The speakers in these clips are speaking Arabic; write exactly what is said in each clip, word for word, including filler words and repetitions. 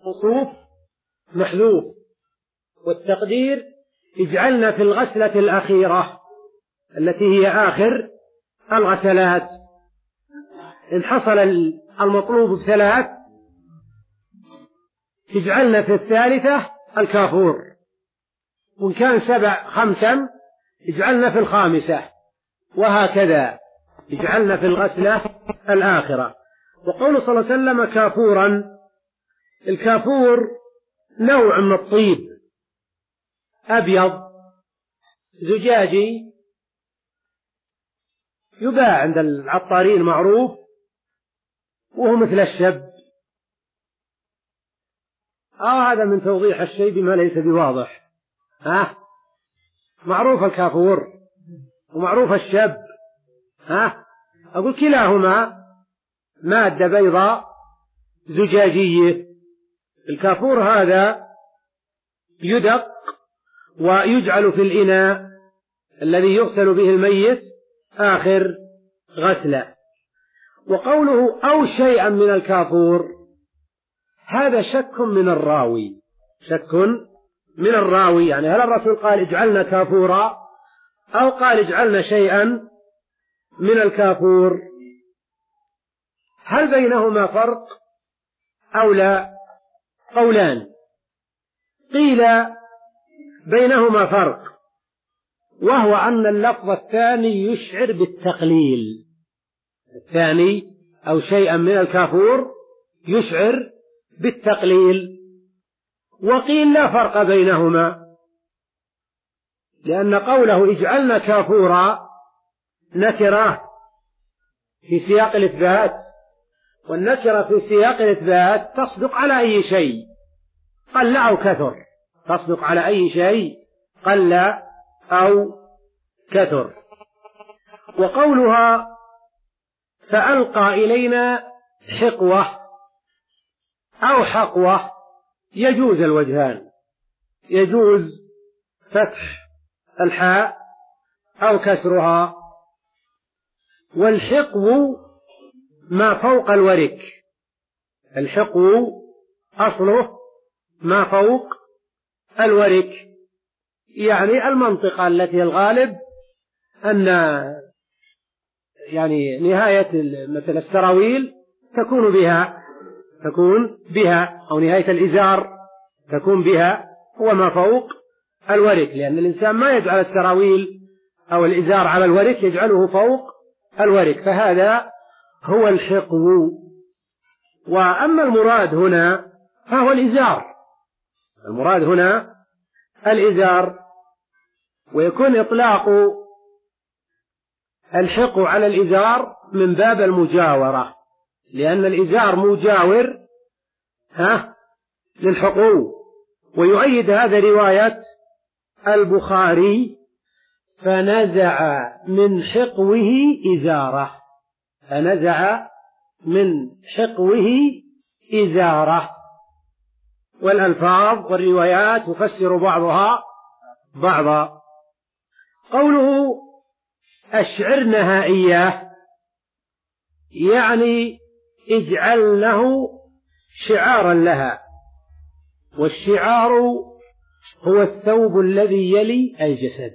موصوف محذوف، والتقدير اجعلنا في الغسلة الأخيرة التي هي آخر الغسلات. إن حصل المطلوب بثلاث اجعلنا في الثالثة الكافور، وإن كان سبع خمسا اجعلنا في الخامسة، وهكذا اجعلنا في الغسلة الآخرة. وقول صلى الله عليه وسلم كافورا، الكافور نوع من الطيب أبيض زجاجي يباع عند العطارين معروف، وهو مثل الشب. آه هذا من توضيح الشيء بما ليس بواضح. ها معروف الكافور ومعروف الشب، ها أقول كلاهما مادة بيضاء زجاجية. الكافور هذا يدق ويجعل في الإناء الذي يغسل به الميت آخر غسلة. وقوله أو شيئا من الكافور هذا شك من الراوي، شك من الراوي، يعني هل الرسول قال اجعلنا كافورا أو قال اجعلنا شيئا من الكافور؟ هل بينهما فرق أو لا؟ قولان. قيل بينهما فرق، وهو أن اللفظ الثاني يشعر بالتقليل، الثاني أو شيئا من الكافور يشعر بالتقليل. وقيل لا فرق بينهما، لأن قوله اجعلنا كافورا نكرة في سياق الإثبات، والنكرة في سياق الإثبات تصدق على أي شيء قل أو كثر، تصدق على أي شيء قل أو كثر. وقولها فألقى إلينا حقوة أو حقوة يجوز الوجهان، يجوز فتح الحاء أو كسرها. والحقو ما فوق الورك، الحقو أصله ما فوق الورك، يعني المنطقة التي الغالب أن يعني نهاية مثل السراويل تكون بها تكون بها أو نهاية الإزار تكون بها هو ما فوق الورك، لأن الإنسان ما يجعل السراويل أو الإزار على الورك، يجعله فوق الورك، فهذا هو الحقو. وأما المراد هنا فهو الإزار، المراد هنا الإزار. ويكون إطلاق الحقو على الإزار من باب المجاورة، لأن الإزار مجاور ها للحقو. ويؤيد هذا رواية البخاري فنزع من حقوه إزاره، فنزع من حقوه إزاره. والألفاظ والروايات تفسر بعضها بعضا. قوله أشعرنها إياه يعني اجعلنه شعارا لها، والشعار هو الثوب الذي يلي الجسد،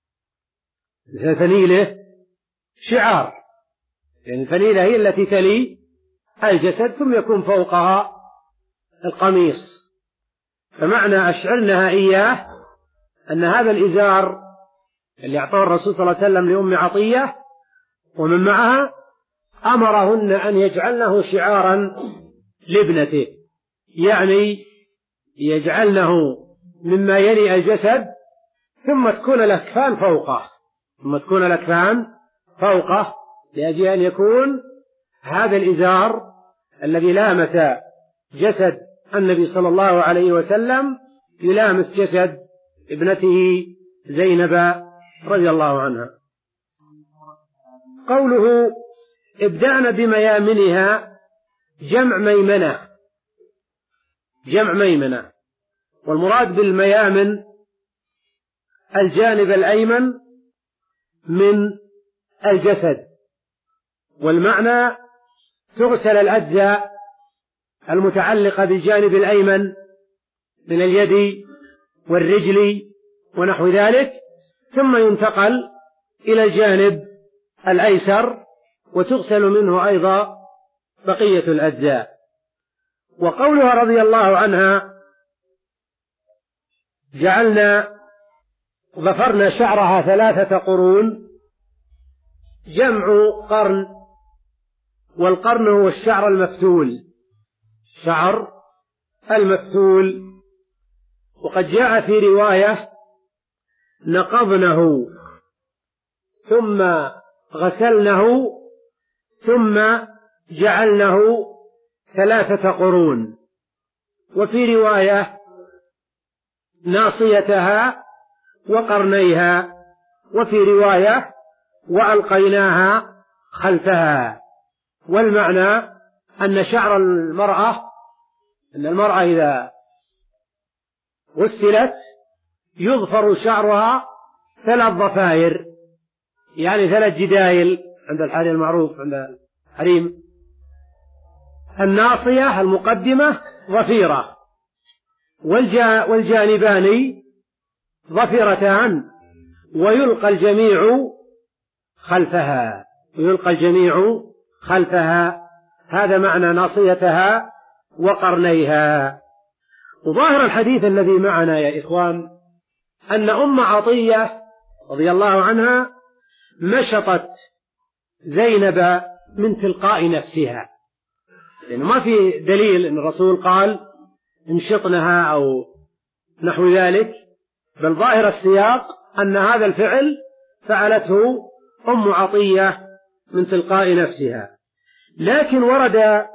الفنيلة شعار، يعني الفنيلة هي التي تلي الجسد ثم يكون فوقها القميص. فمعنى أشعرنها إياه أن هذا الإزار اللي أعطاه الرسول صلى الله عليه وسلم لأم عطية ومن معها أمرهن أن يجعلنه شعارا لابنته، يعني يجعلنه مما يلي الجسد ثم تكون الأكفان فوقه ثم تكون الأكفان فوقه لأجل أن يكون هذا الإزار الذي لامس جسد النبي صلى الله عليه وسلم يلامس جسد ابنته زينب رضي الله عنها. قوله ابدأنا بميامنها جمع ميمنة، جمع ميمنة، والمراد بالميامن الجانب الأيمن من الجسد، والمعنى تغسل الأجزاء المتعلقة بالجانب الأيمن من اليد والرجل ونحو ذلك، ثم ينتقل إلى الجانب الأيسر وتغسل منه أيضا بقية الأجزاء. وقولها رضي الله عنها جعلنا ضفرنا شعرها ثلاثة قرون، جمع قرن، والقرن هو الشعر المفتول، شعر المفتول. وقد جاء في رواية نقضنه ثم غسلنه ثم جعلنه ثلاثة قرون، وفي رواية ناصيتها وقرنيها، وفي رواية وألقيناها خلفها. والمعنى أن شعر المرأة أن المرأة إذا غسلت يظفر شعرها ثلاث ضفائر، يعني ثلاث جدايل عند الحريم المعروف عند الحريم. الناصية المقدمة ضفيرة، والجانبان ضفيرتان، ويلقى الجميع خلفها ويلقى الجميع خلفها. هذا معنى ناصيتها وقرنيها. وظاهر الحديث الذي معنا يا إخوان أن أم عطية رضي الله عنها مشطت زينب من تلقاء نفسها، لأنه ما في دليل أن الرسول قال انشطنها أو نحو ذلك، بل ظاهر السياق أن هذا الفعل فعلته أم عطية من تلقاء نفسها. لكن ورد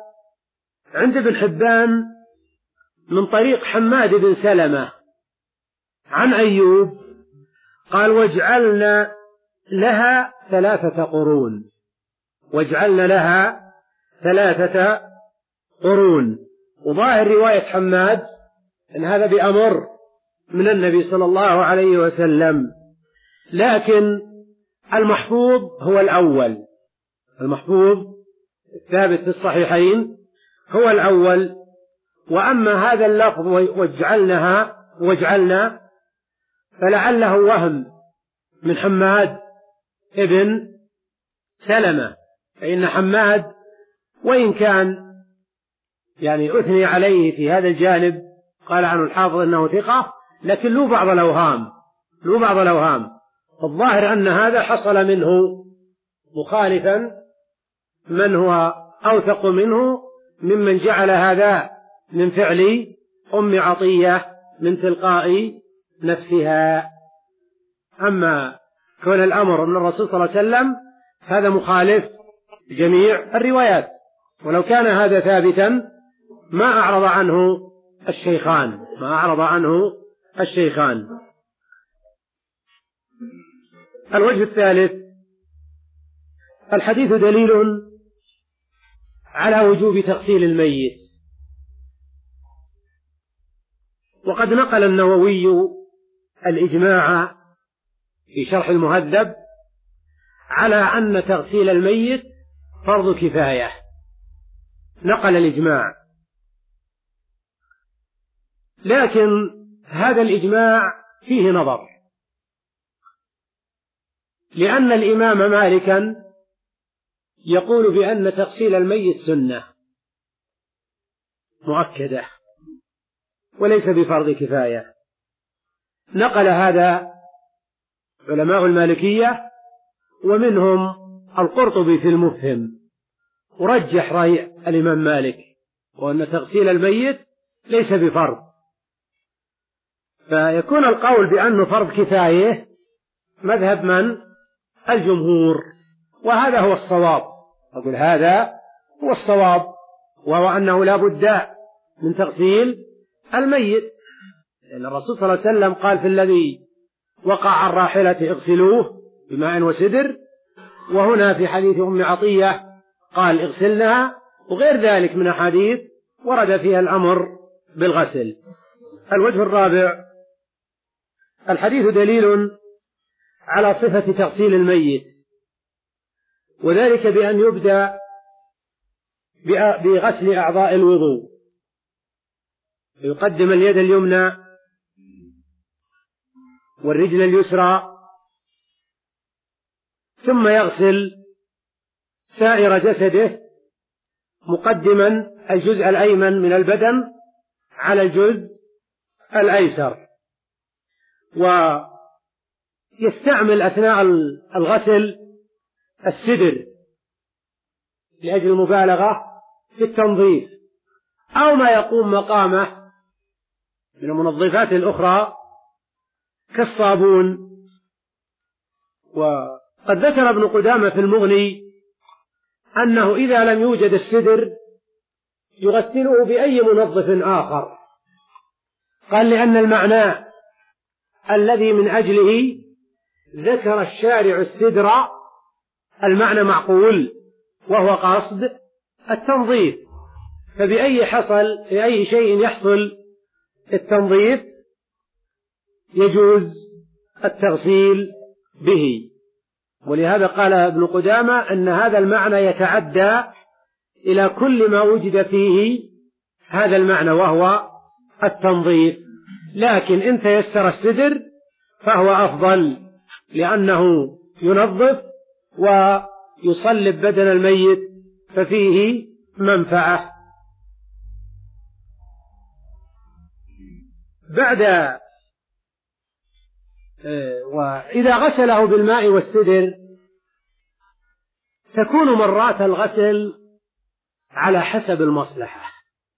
عند ابن حبان من طريق حماد بن سلمة عن أيوب قال واجعلنا لها ثلاثة قرون، واجعلنا لها ثلاثة قرون. وظاهر رواية حماد أن هذا بأمر من النبي صلى الله عليه وسلم، لكن المحفوظ هو الأول، المحفوظ الثابت في الصحيحين هو الأول. وأما هذا اللفظ واجعلنها واجعلنا فلعله وهم من حماد ابن سلمة، فإن حماد وإن كان يعني أثني عليه في هذا الجانب، قال عنه الحافظ أنه ثقة، لكن له بعض الأوهام له بعض الأوهام الظاهر أن هذا حصل منه مخالفا من هو أوثق منه ممن جعل هذا من فعل أم عطية من تلقاء نفسها. أما كون الأمر من الرسول صلى الله عليه وسلم هذا مخالف جميع الروايات، ولو كان هذا ثابتا ما أعرض عنه الشيخان ما أعرض عنه الشيخان. الوجه الثالث: الحديث دليل على وجوب تغسيل الميت. وقد نقل النووي الإجماع في شرح المهذب على أن تغسيل الميت فرض كفاية، نقل الإجماع، لكن هذا الإجماع فيه نظر، لأن الإمام مالكا يقول بأن تغسيل الميت سنة مؤكدة وليس بفرض كفاية. نقل هذا علماء المالكية، ومنهم القرطبي في المفهم، ورجح رأي الإمام مالك وأن تغسيل الميت ليس بفرض، فيكون القول بأنه فرض كفاية مذهب من؟ الجمهور، وهذا هو الصواب. أقول هذا هو الصواب، وهو أنه لا بد من تغسيل الميت، لأن الرسول صلى الله عليه وسلم قال في الذي وقع عن راحلته اغسلوه بماء وسدر، وهنا في حديث أم عطية قال اغسلنها، وغير ذلك من أحاديث ورد فيها الأمر بالغسل. الوجه الرابع: الحديث دليل على صفة تغسيل الميت، وذلك بأن يبدأ بغسل أعضاء الوضوء يقدم اليد اليمنى والرجل اليسرى، ثم يغسل سائر جسده مقدما الجزء الأيمن من البدن على الجزء الأيسر، ويستعمل أثناء الغسل السدر لأجل المبالغة في التنظيف، أو ما يقوم مقامه من المنظفات الأخرى كالصابون. وقد ذكر ابن قدامة في المغني أنه إذا لم يوجد السدر يغسله بأي منظف آخر، قال لأن المعنى الذي من أجله ذكر الشارع السدر المعنى معقول، وهو قصد التنظيف، فبأي حصل بأي شيء يحصل التنظيف يجوز التغسيل به. ولهذا قال ابن قدامة أن هذا المعنى يتعدى إلى كل ما وجد فيه هذا المعنى وهو التنظيف، لكن إن تيسر السدر فهو أفضل لأنه ينظف ويصلب بدن الميت ففيه منفعة. بعد وإذا غسله بالماء والسدر تكون مرات الغسل على حسب المصلحة،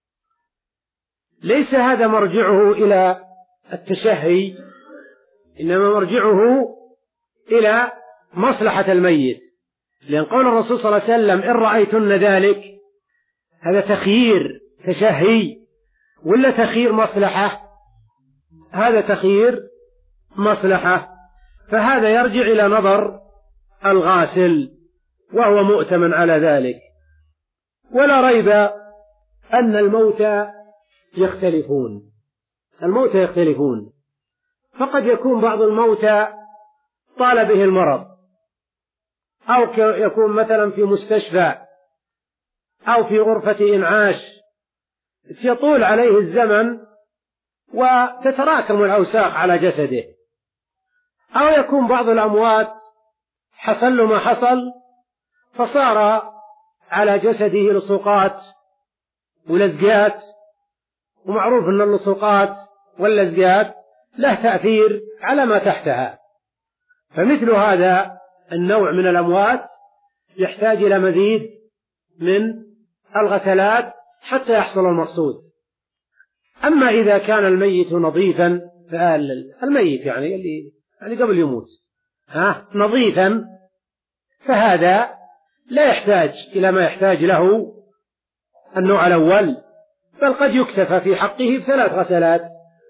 ليس هذا مرجعه إلى التشهي، إنما مرجعه إلى مصلحة الميت، لأن قول الرسول صلى الله عليه وسلم إن رأيتن ذلك هذا تخيير تشهي ولا تخيير مصلحة؟ هذا تخيير مصلحة، فهذا يرجع إلى نظر الغاسل وهو مؤتمن على ذلك. ولا ريب أن الموتى يختلفون الموتى يختلفون فقد يكون بعض الموتى طال به المرض، أو يكون مثلا في مستشفى أو في غرفة إنعاش يطول عليه الزمن وتتراكم الأوساخ على جسده، أو يكون بعض الأموات حصل له ما حصل فصار على جسده لصوقات ولزقات، ومعروف أن اللصوقات واللزقات له تأثير على ما تحتها، فمثل هذا النوع من الأموات يحتاج إلى مزيد من الغسلات حتى يحصل المقصود. أما إذا كان الميت نظيفا، الميت يعني اللي يعني قبل يموت ها نظيفا، فهذا لا يحتاج إلى ما يحتاج له النوع الأول، بل قد يكتفى في حقه بثلاث غسلات.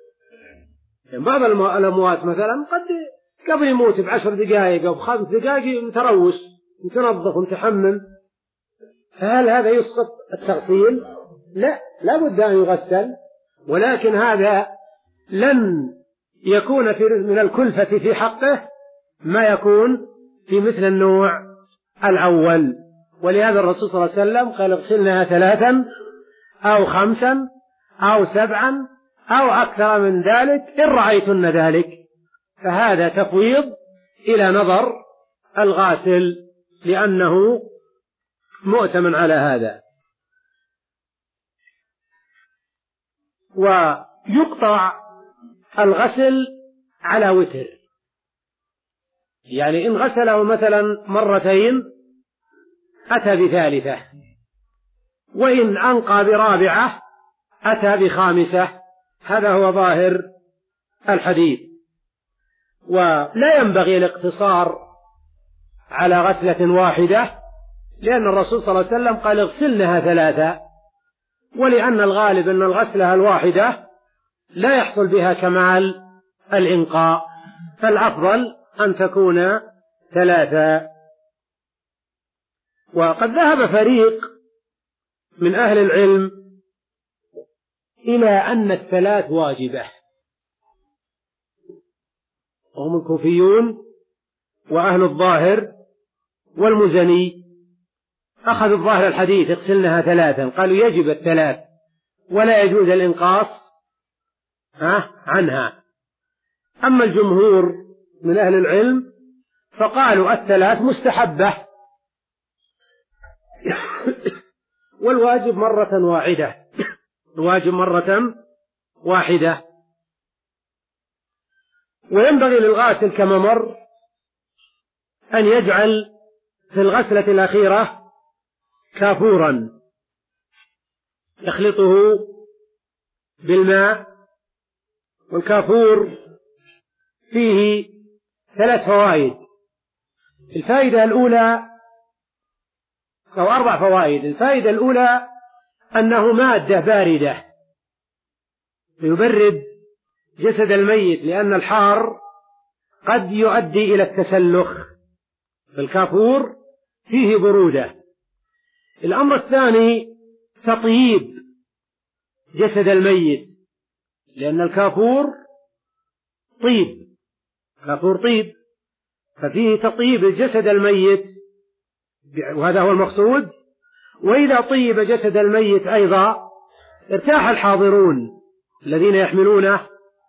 يعني بعض الأموات مثلا قد قبل يموت بعشر دقائق أو بخمس دقائق متروش متنظف ومتحمم، فهل هذا يسقط التغسيل؟ لا، لا بد أن يغسل، ولكن هذا لن يكون في من الكلفة في حقه ما يكون في مثل النوع الأول. ولهذا الرسول صلى الله عليه وسلم قال اغسلنها ثلاثا أو خمسا أو سبعا أو أكثر من ذلك إن رأيتن ذلك، فهذا تفويض إلى نظر الغاسل لأنه مؤتمن على هذا. ويقطع الغسل على وتر، يعني إن غسله مثلا مرتين أتى بثالثة، وإن أنقى برابعة أتى بخامسة، هذا هو ظاهر الحديث. ولا ينبغي الاقتصار على غسلة واحدة، لأن الرسول صلى الله عليه وسلم قال اغسلنها ثلاثة، ولأن الغالب أن الغسلة الواحدة لا يحصل بها كمال الإنقاء، فالأفضل أن تكون ثلاثة. وقد ذهب فريق من أهل العلم إلى أن الثلاث واجبة، وهم الكوفيون وأهل الظاهر والمزني، أخذوا الظاهر الحديث اغسلنها ثلاثا، قالوا يجب الثلاث ولا يجوز الإنقاص عنها. أما الجمهور من أهل العلم فقالوا الثلاث مستحبة والواجب مرة واحدة، الواجب مرة واحدة. وينبغي للغاسل كما مر أن يجعل في الغسلة الأخيرة كافورا يخلطه بالماء. والكافور فيه ثلاث فوائد. الفائدة الأولى أو أربع فوائد. الفائدة الأولى أنه مادة باردة يبرد جسد الميت، لأن الحار قد يؤدي إلى التسلخ، فالكافور فيه برودة. الأمر الثاني تطييب جسد الميت، لأن الكافور طيب، كافور طيب، ففيه تطيب جسد الميت، وهذا هو المقصود. وإذا طيب جسد الميت أيضا ارتاح الحاضرون الذين يحملونه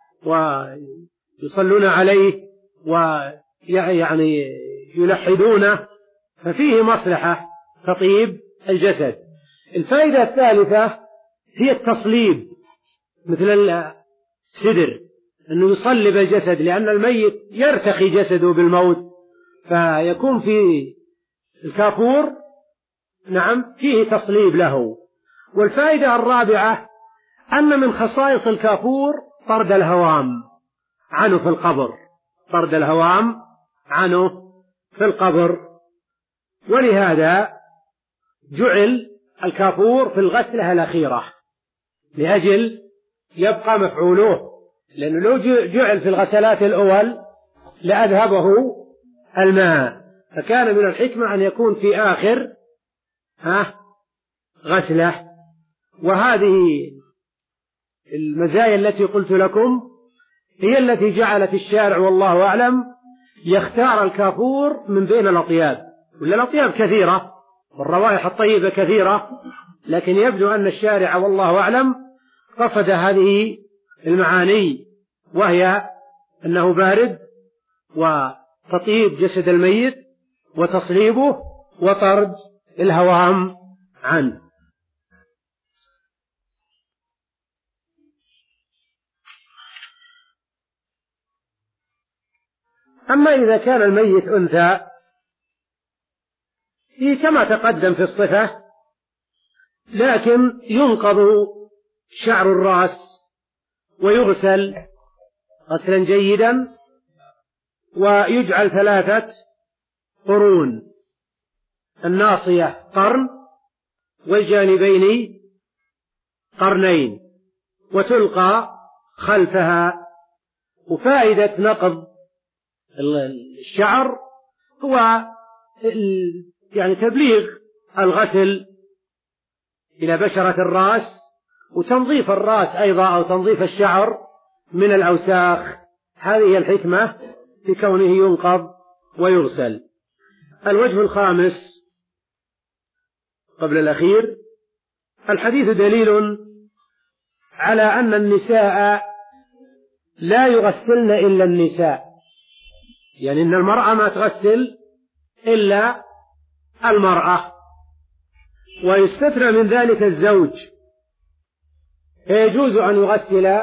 ويصلون عليه ويعني يلحدونه، ففيه مصلحة تطيب الجسد. الفائدة الثالثة هي التصليب، مثل السدر أنه يصلب الجسد، لأن الميت يرتخي جسده بالموت، فيكون في الكافور نعم فيه تصليب له. والفائدة الرابعة أن من خصائص الكافور طرد الهوام عنه في القبر، طرد الهوام عنه في القبر. ولهذا جعل الكافور في الغسلة الأخيرة لأجل يبقى مفعوله، لأنه لو جعل في الغسلات الأول لأذهبه الماء، فكان من الحكمة أن يكون في آخر ها غسلة. وهذه المزايا التي قلت لكم هي التي جعلت الشارع والله أعلم يختار الكافور من بين الأطياب، ولا الأطياب كثيرة والروائح الطيبة كثيرة، لكن يبدو أن الشارع والله أعلم قصد هذه المعاني، وهي أنه بارد وتطيب جسد الميت وتصليبه وطرد الهوام عنه. أما إذا كان الميت أنثى فيه كما تقدم في الصفة، لكن ينقض شعر الرأس ويغسل غسلا جيدا، ويجعل ثلاثة قرون، الناصية قرن والجانبين قرنين، وتلقى خلفها. وفائدة نقض الشعر هو يعني تبليغ الغسل إلى بشرة الرأس، وتنظيف الرأس أيضا أو تنظيف الشعر من الأوساخ. هذه هي الحكمة في كونه ينقض ويغسل. الوجه الخامس قبل الأخير، الحديث دليل على أن النساء لا يغسلن إلا النساء، يعني أن المرأة ما تغسل إلا المرأة، ويستثنى من ذلك الزوج، فيجوز أن يغسل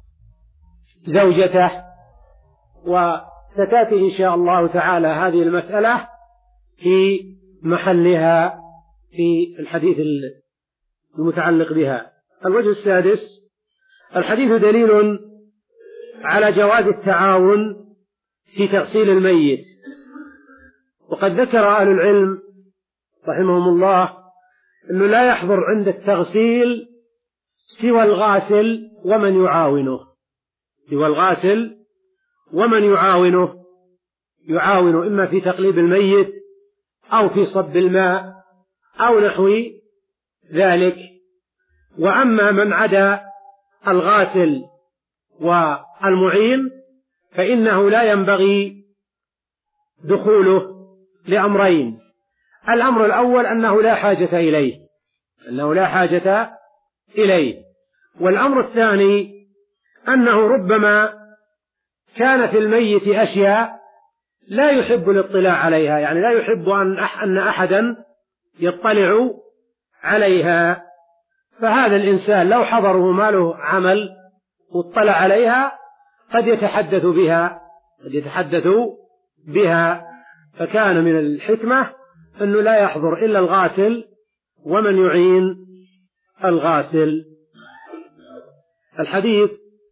زوجته. وستأتي إن شاء الله تعالى هذه المسألة في محلها في الحديث المتعلق بها. الوجه السادس، الحديث دليل على جواز التعاون في تغسيل الميت. وقد ذكر أهل العلم رحمهم الله أنه لا يحضر عند التغسيل سوى الغاسل ومن يعاونه، سوى الغاسل ومن يعاونه، يعاون إما في تقليب الميت أو في صب الماء أو نحو ذلك. وأما من عدا الغاسل والمعين فإنه لا ينبغي دخوله لأمرين: الأمر الأول أنه لا حاجة إليه، أنه لا حاجة إليه. والأمر الثاني أنه ربما كان في الميت أشياء لا يحب الاطلاع عليها، يعني لا يحب أن أحدا يطلع عليها، فهذا الإنسان لو حضره ما له عمل واطلع عليها قد يتحدث بها قد يتحدث بها فكان من الحكمة أنه لا يحضر إلا الغاسل ومن يعين الغاسل. الحديث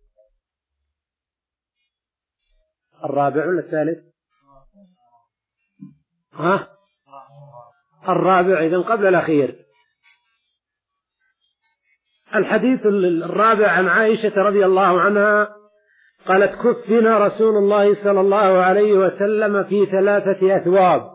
الرابع ولا الثالث؟ ها؟ الرابع إذن قبل الأخير. الحديث الرابع عن عائشة رضي الله عنها قالت: كفنا رسول الله صلى الله عليه وسلم في ثلاثة أثواب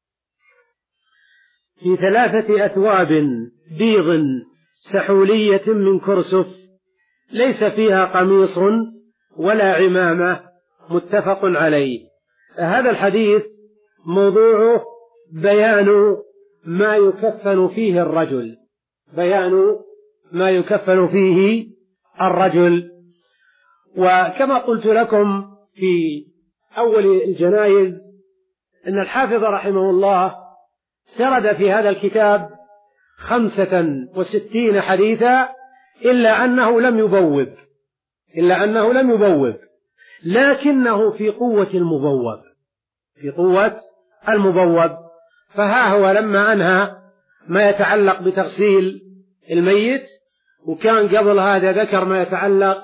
في ثلاثة أثواب بيض سحولية من كرسف ليس فيها قميص ولا عمامة، متفق عليه. هذا الحديث موضوعه بيان ما يكفن فيه الرجل بيان ما يكفن فيه الرجل وكما قلت لكم في أول الجنائز أن الحافظ رحمه الله سرد في هذا الكتاب خمسة وستين حديثا إلا أنه لم يبوب إلا أنه لم يبوب لكنه في قوة المبوب في قوة المبوب فها هو لما أنهى ما يتعلق بتغسيل الميت، وكان قبل هذا ذكر ما يتعلق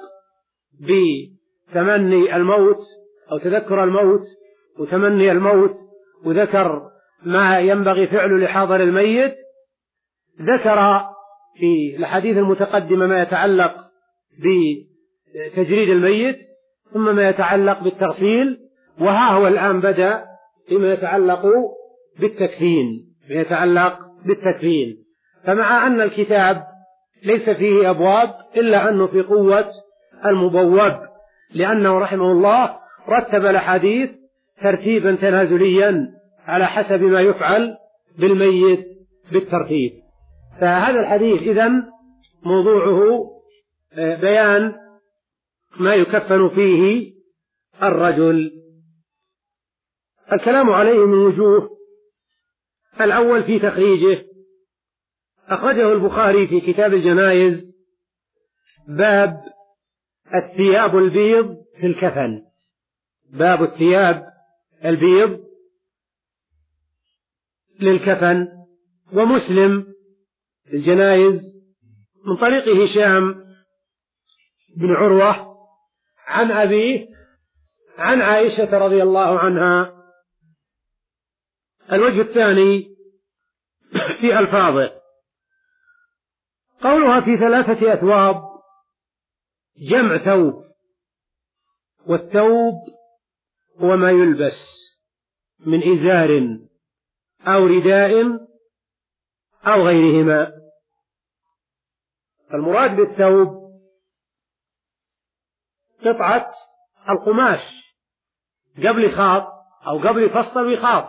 بتمني الموت أو تذكر الموت وتمني الموت، وذكر ما ينبغي فعله لحاضر الميت، ذكر في الحديث المتقدمة ما يتعلق بتجريد الميت ثم ما يتعلق بالتغسيل، وها هو الآن بدأ فيما يتعلق بالتكفين ما يتعلق بالتكفين فمع أن الكتاب ليس فيه أبواب إلا أنه في قوة المبوب، لأنه رحمه الله رتب الأحاديث ترتيبا تنازليا على حسب ما يفعل بالميت بالترتيب. فهذا الحديث إذن موضوعه بيان ما يكفن فيه الرجل. الكلام عليه من وجوه: الأول في تخريجه، أخرجه البخاري في كتاب الجنائز باب الثياب البيض في الكفن باب الثياب البيض للكفن، ومسلم الجنائز من طريق هشام بن عروة عن أبيه عن عائشة رضي الله عنها. الوجه الثاني في ألفاظه، قولها في ثلاثة أثواب جمع ثوب، والثوب هو ما يلبس من إزار أو رداء أو غيرهما. المراد بالثوب قطعة القماش قبل خاط أو قبل فصل بخاط،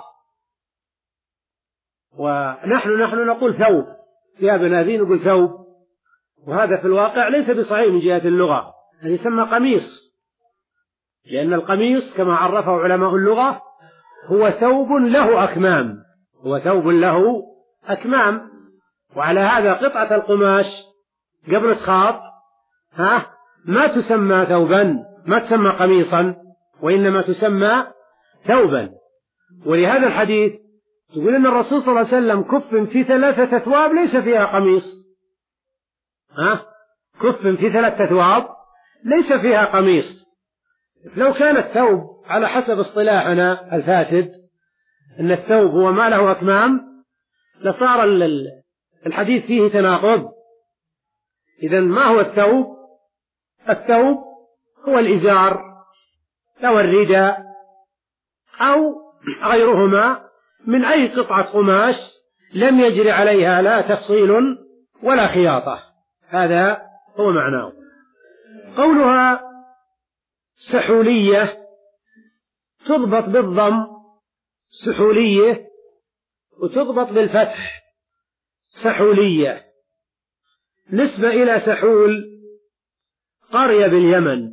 ونحن نحن نقول ثوب، ثيابنا هذه نقول ثوب، وهذا في الواقع ليس بصحيح من جهة اللغة، هذا يسمى قميص، لأن القميص كما عرفه علماء اللغة هو ثوب له أكمام هو ثوب له أكمام وعلى هذا قطعة القماش قبل الخاط ها ما تسمى ثوبا، ما تسمى قميصا، وإنما تسمى ثوبا. ولهذا الحديث تقول أن الرسول صلى الله عليه وسلم كفن في ثلاثة أثواب ليس فيها قميص ها كفن في ثلاثة أثواب ليس فيها قميص. لو كان الثوب على حسب اصطلاحنا الفاسد أن الثوب هو ما له أكمام لصار الحديث فيه تناقض. إذن ما هو الثوب؟ الثوب هو الإزار أو الرداء أو غيرهما من أي قطعة قماش لم يجري عليها لا تفصيل ولا خياطة، هذا هو معناه. قولها سحولية تضبط بالضم سحولية وتضبط بالفتح سحولية، نسبة إلى سحول قرية باليمن.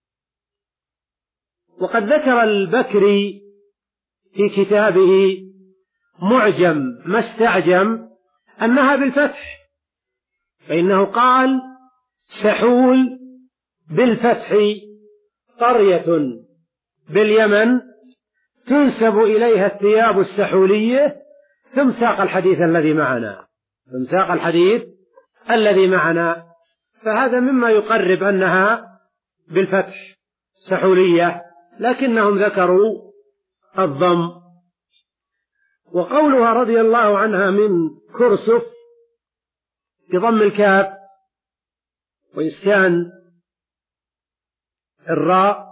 وقد ذكر البكري في كتابه معجم ما استعجم أنها بالفتح، فإنه قال سحول بالفتح قرية باليمن تنسب إليها الثياب السحولية، ثم ساق الحديث الذي معنا ثم ساق الحديث الذي معنا فهذا مما يقرب أنها بالفتح سحولية، لكنهم ذكروا الضم. وقولها رضي الله عنها من كرسف بضم الكاف وإسكان الراء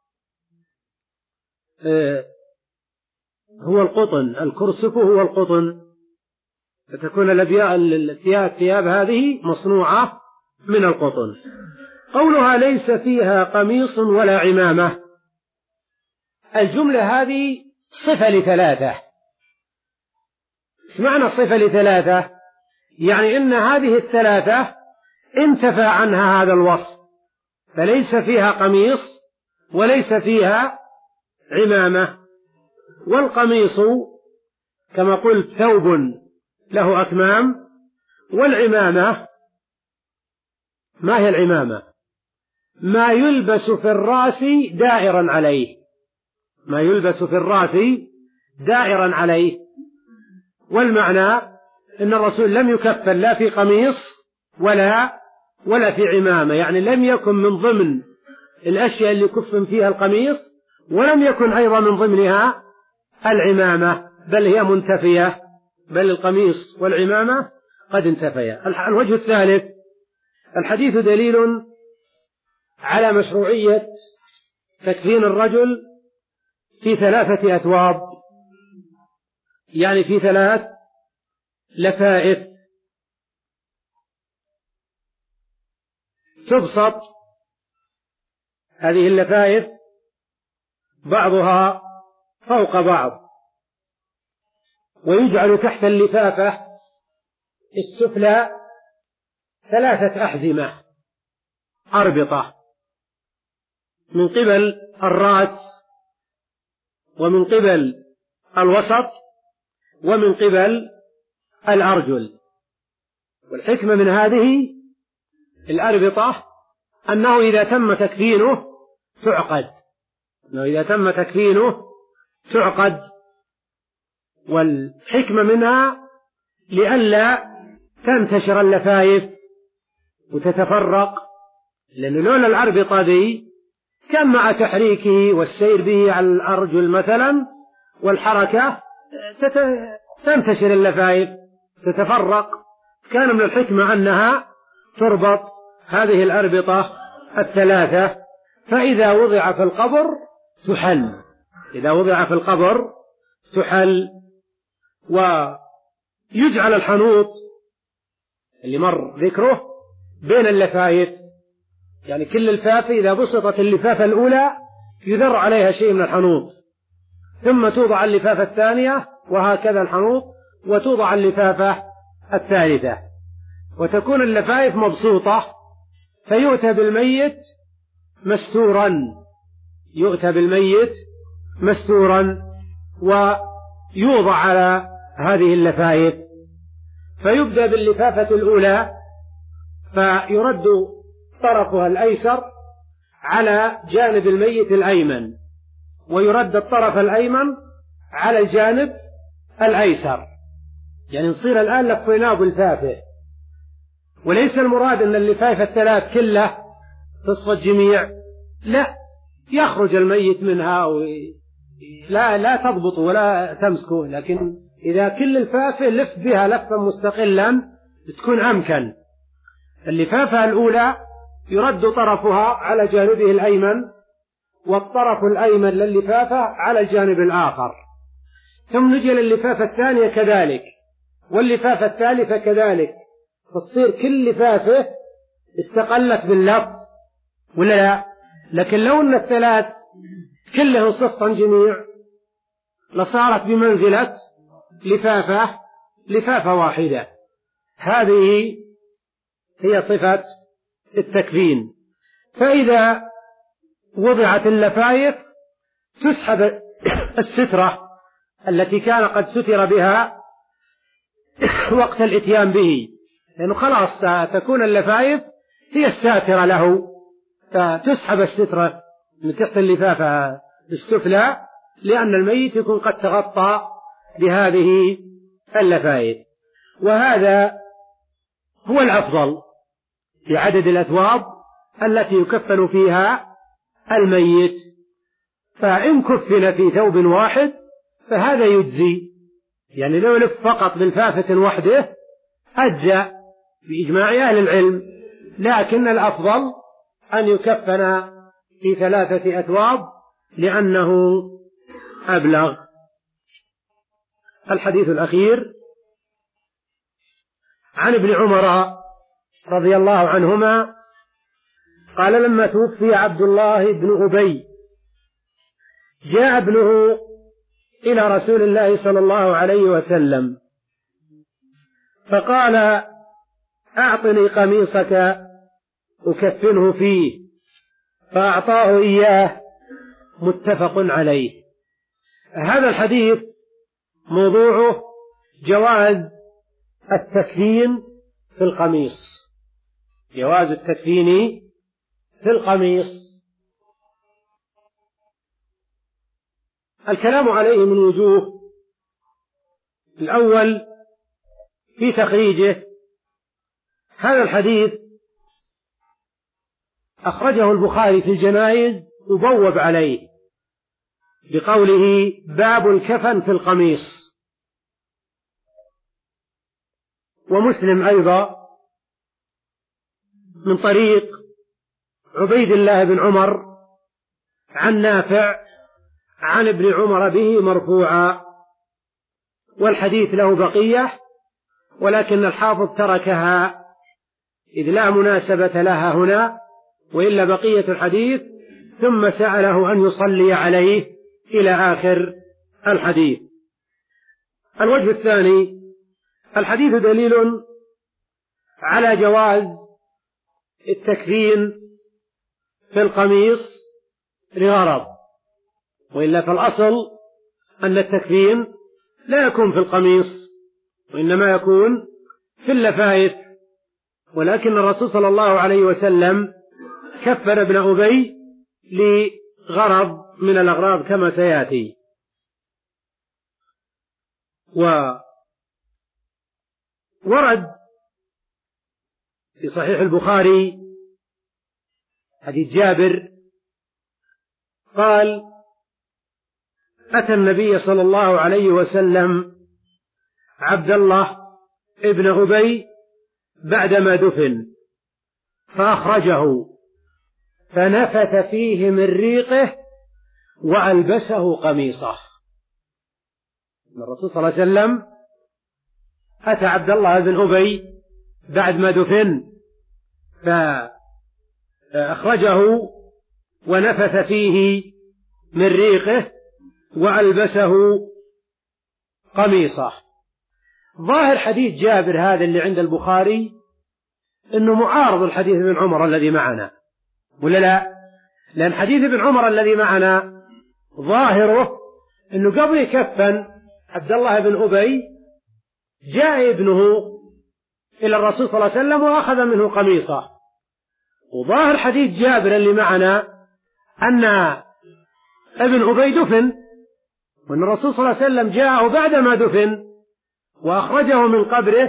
هو القطن، الكرسف هو القطن، فتكون الثياب هذه مصنوعة من القطن. قولها ليس فيها قميص ولا عمامة، الجملة هذه صفة لثلاثة. معنى صفة لثلاثة يعني إن هذه الثلاثة انتفى عنها هذا الوصف، فليس فيها قميص وليس فيها عمامة. والقميص كما قلت ثوب له أكمام، والعمامة ما هي العمامة؟ ما يلبس في الرأس دائرا عليه، ما يلبس في الرأس دائرا عليه. والمعنى إن الرسول لم يكفن لا في قميص ولا ولا في عمامة، يعني لم يكن من ضمن الأشياء اللي كفن فيها القميص، ولم يكن أيضا من ضمنها العمامة، بل هي منتفية، بل القميص والعمامة قد انتفيا. الوجه الثالث: الحديث دليل على مشروعية تكفين الرجل في ثلاثة أثواب، يعني في ثلاث لفائف تبسط هذه اللفائف بعضها فوق بعض، ويجعل تحت اللفافة السفلى ثلاثة أحزمة أربطة من قبل الرأس ومن قبل الوسط ومن قبل الأرجل. والحكمة من هذه الأربطة أنه إذا تم تكفينه تعقد، أنه إذا تم تكفينه تعقد. والحكمة منها لئلا تنتشر اللفائف وتتفرق، لأن لولا الأربطة دي كان مع تحريكه والسير به على الأرجل مثلا والحركة تنتشر اللفائف تتفرق. كان من الحكمة أنها تربط هذه الأربطة الثلاثة، فإذا وضع في القبر تحل، إذا وضع في القبر تحل. ويجعل الحنوط اللي مر ذكره بين اللفائف، يعني كل الفافة إذا بسطت اللفافة الأولى يذر عليها شيء من الحنوط، ثم توضع اللفافة الثانية وهكذا الحنوط، وتوضع اللفافة الثالثة، وتكون اللفائف مبسوطة، فيؤتى بالميت مستورا، يؤتى بالميت مستورا ويوضع على هذه اللفائف. فيبدأ باللفافة الأولى فيرد طرفها الأيسر على جانب الميت الأيمن، ويرد الطرف الأيمن على الجانب الأيسر، يعني نصير الآن لفيناه بالفافة. وليس المراد أن اللفائف الثلاث كلها تصفى جميع، لا، يخرج الميت منها و... لا لا تضبط ولا تمسكه، لكن إذا كل الفافة لف بها لفا مستقلا تكون أمكن. اللفافة الأولى يرد طرفها على جانبه الأيمن، والطرف الأيمن لللفافة على الجانب الآخر، ثم نجي لللفافة الثانية كذلك، واللفافة الثالثة كذلك، فتصير كل لفافة استقلت باللف ولا لا؟ لكن لو أن الثلاث كلهم صفا جميع لصارت بمنزلة لفافة لفافة واحدة. هذه هي صفة التكفين. فإذا وضعت اللفائف تسحب السترة التي كان قد ستر بها وقت الإتيان به، لأنه خلاص تكون اللفائف هي الساترة له، فتسحب السترة من تحت اللفافة السفلى لأن الميت يكون قد تغطى بهذه اللفائف. وهذا هو الأفضل في عدد الأثواب التي يكفن فيها الميت، فإن كفن في ثوب واحد فهذا يجزي، يعني لو لف فقط بلفافة وحده أجزأ بإجماع أهل العلم، لكن الأفضل أن يكفن في ثلاثة أثواب لأنه أبلغ. الحديث الأخير عن ابن عمر رضي الله عنهما قال: لما توفي عبد الله بن أبي جاء ابنه إلى رسول الله صلى الله عليه وسلم فقال: أعطني قميصك أكفنه فيه، فأعطاه إياه، متفق عليه. هذا الحديث موضوعه جواز التكفين في القميص، جواز التكفين في القميص. الكلام عليه من وجوه: الأول في تخريجه، هذا الحديث أخرجه البخاري في الجنائز وبوب عليه بقوله: باب الكفن في القميص. ومسلم أيضا من طريق عبيد الله بن عمر عن نافع عن ابن عمر به مرفوعا، والحديث له بقية ولكن الحافظ تركها إذ لا مناسبة لها هنا، وإلا بقية الحديث: ثم سأله أن يصلي عليه إلى آخر الحديث. الوجه الثاني: الحديث دليل على جواز التكفين في القميص لغرض، وإلا فالأصل أن التكفين لا يكون في القميص وإنما يكون في اللفائف، ولكن الرسول صلى الله عليه وسلم كفن ابن أبي لغرض من الأغراض كما سيأتي. وورد في صحيح البخاري حديث جابر قال: أتى النبي صلى الله عليه وسلم عبد الله ابن أبي بعدما دفن فأخرجه فنفث فيه من ريقه وألبسه قميصه. الرسول صلى الله عليه وسلم أتى عبد الله بن أبي بعد ما دفن فأخرجه ونفث فيه من ريقه وألبسه قميصه. ظاهر حديث جابر هذا اللي عند البخاري إنه معارض الحديث ابن عمر الذي معنا، ولا لا؟ لأن حديث ابن عمر الذي معنا ظاهره إنه قبل يكفن عبد الله بن أبي جاء ابنه إلى الرسول صلى الله عليه وسلم وأخذ منه قميصه، وظاهر حديث جابر اللي معنا أن ابن أبي دفن، وأن الرسول صلى الله عليه وسلم جاءه بعدما دفن وأخرجه من قبره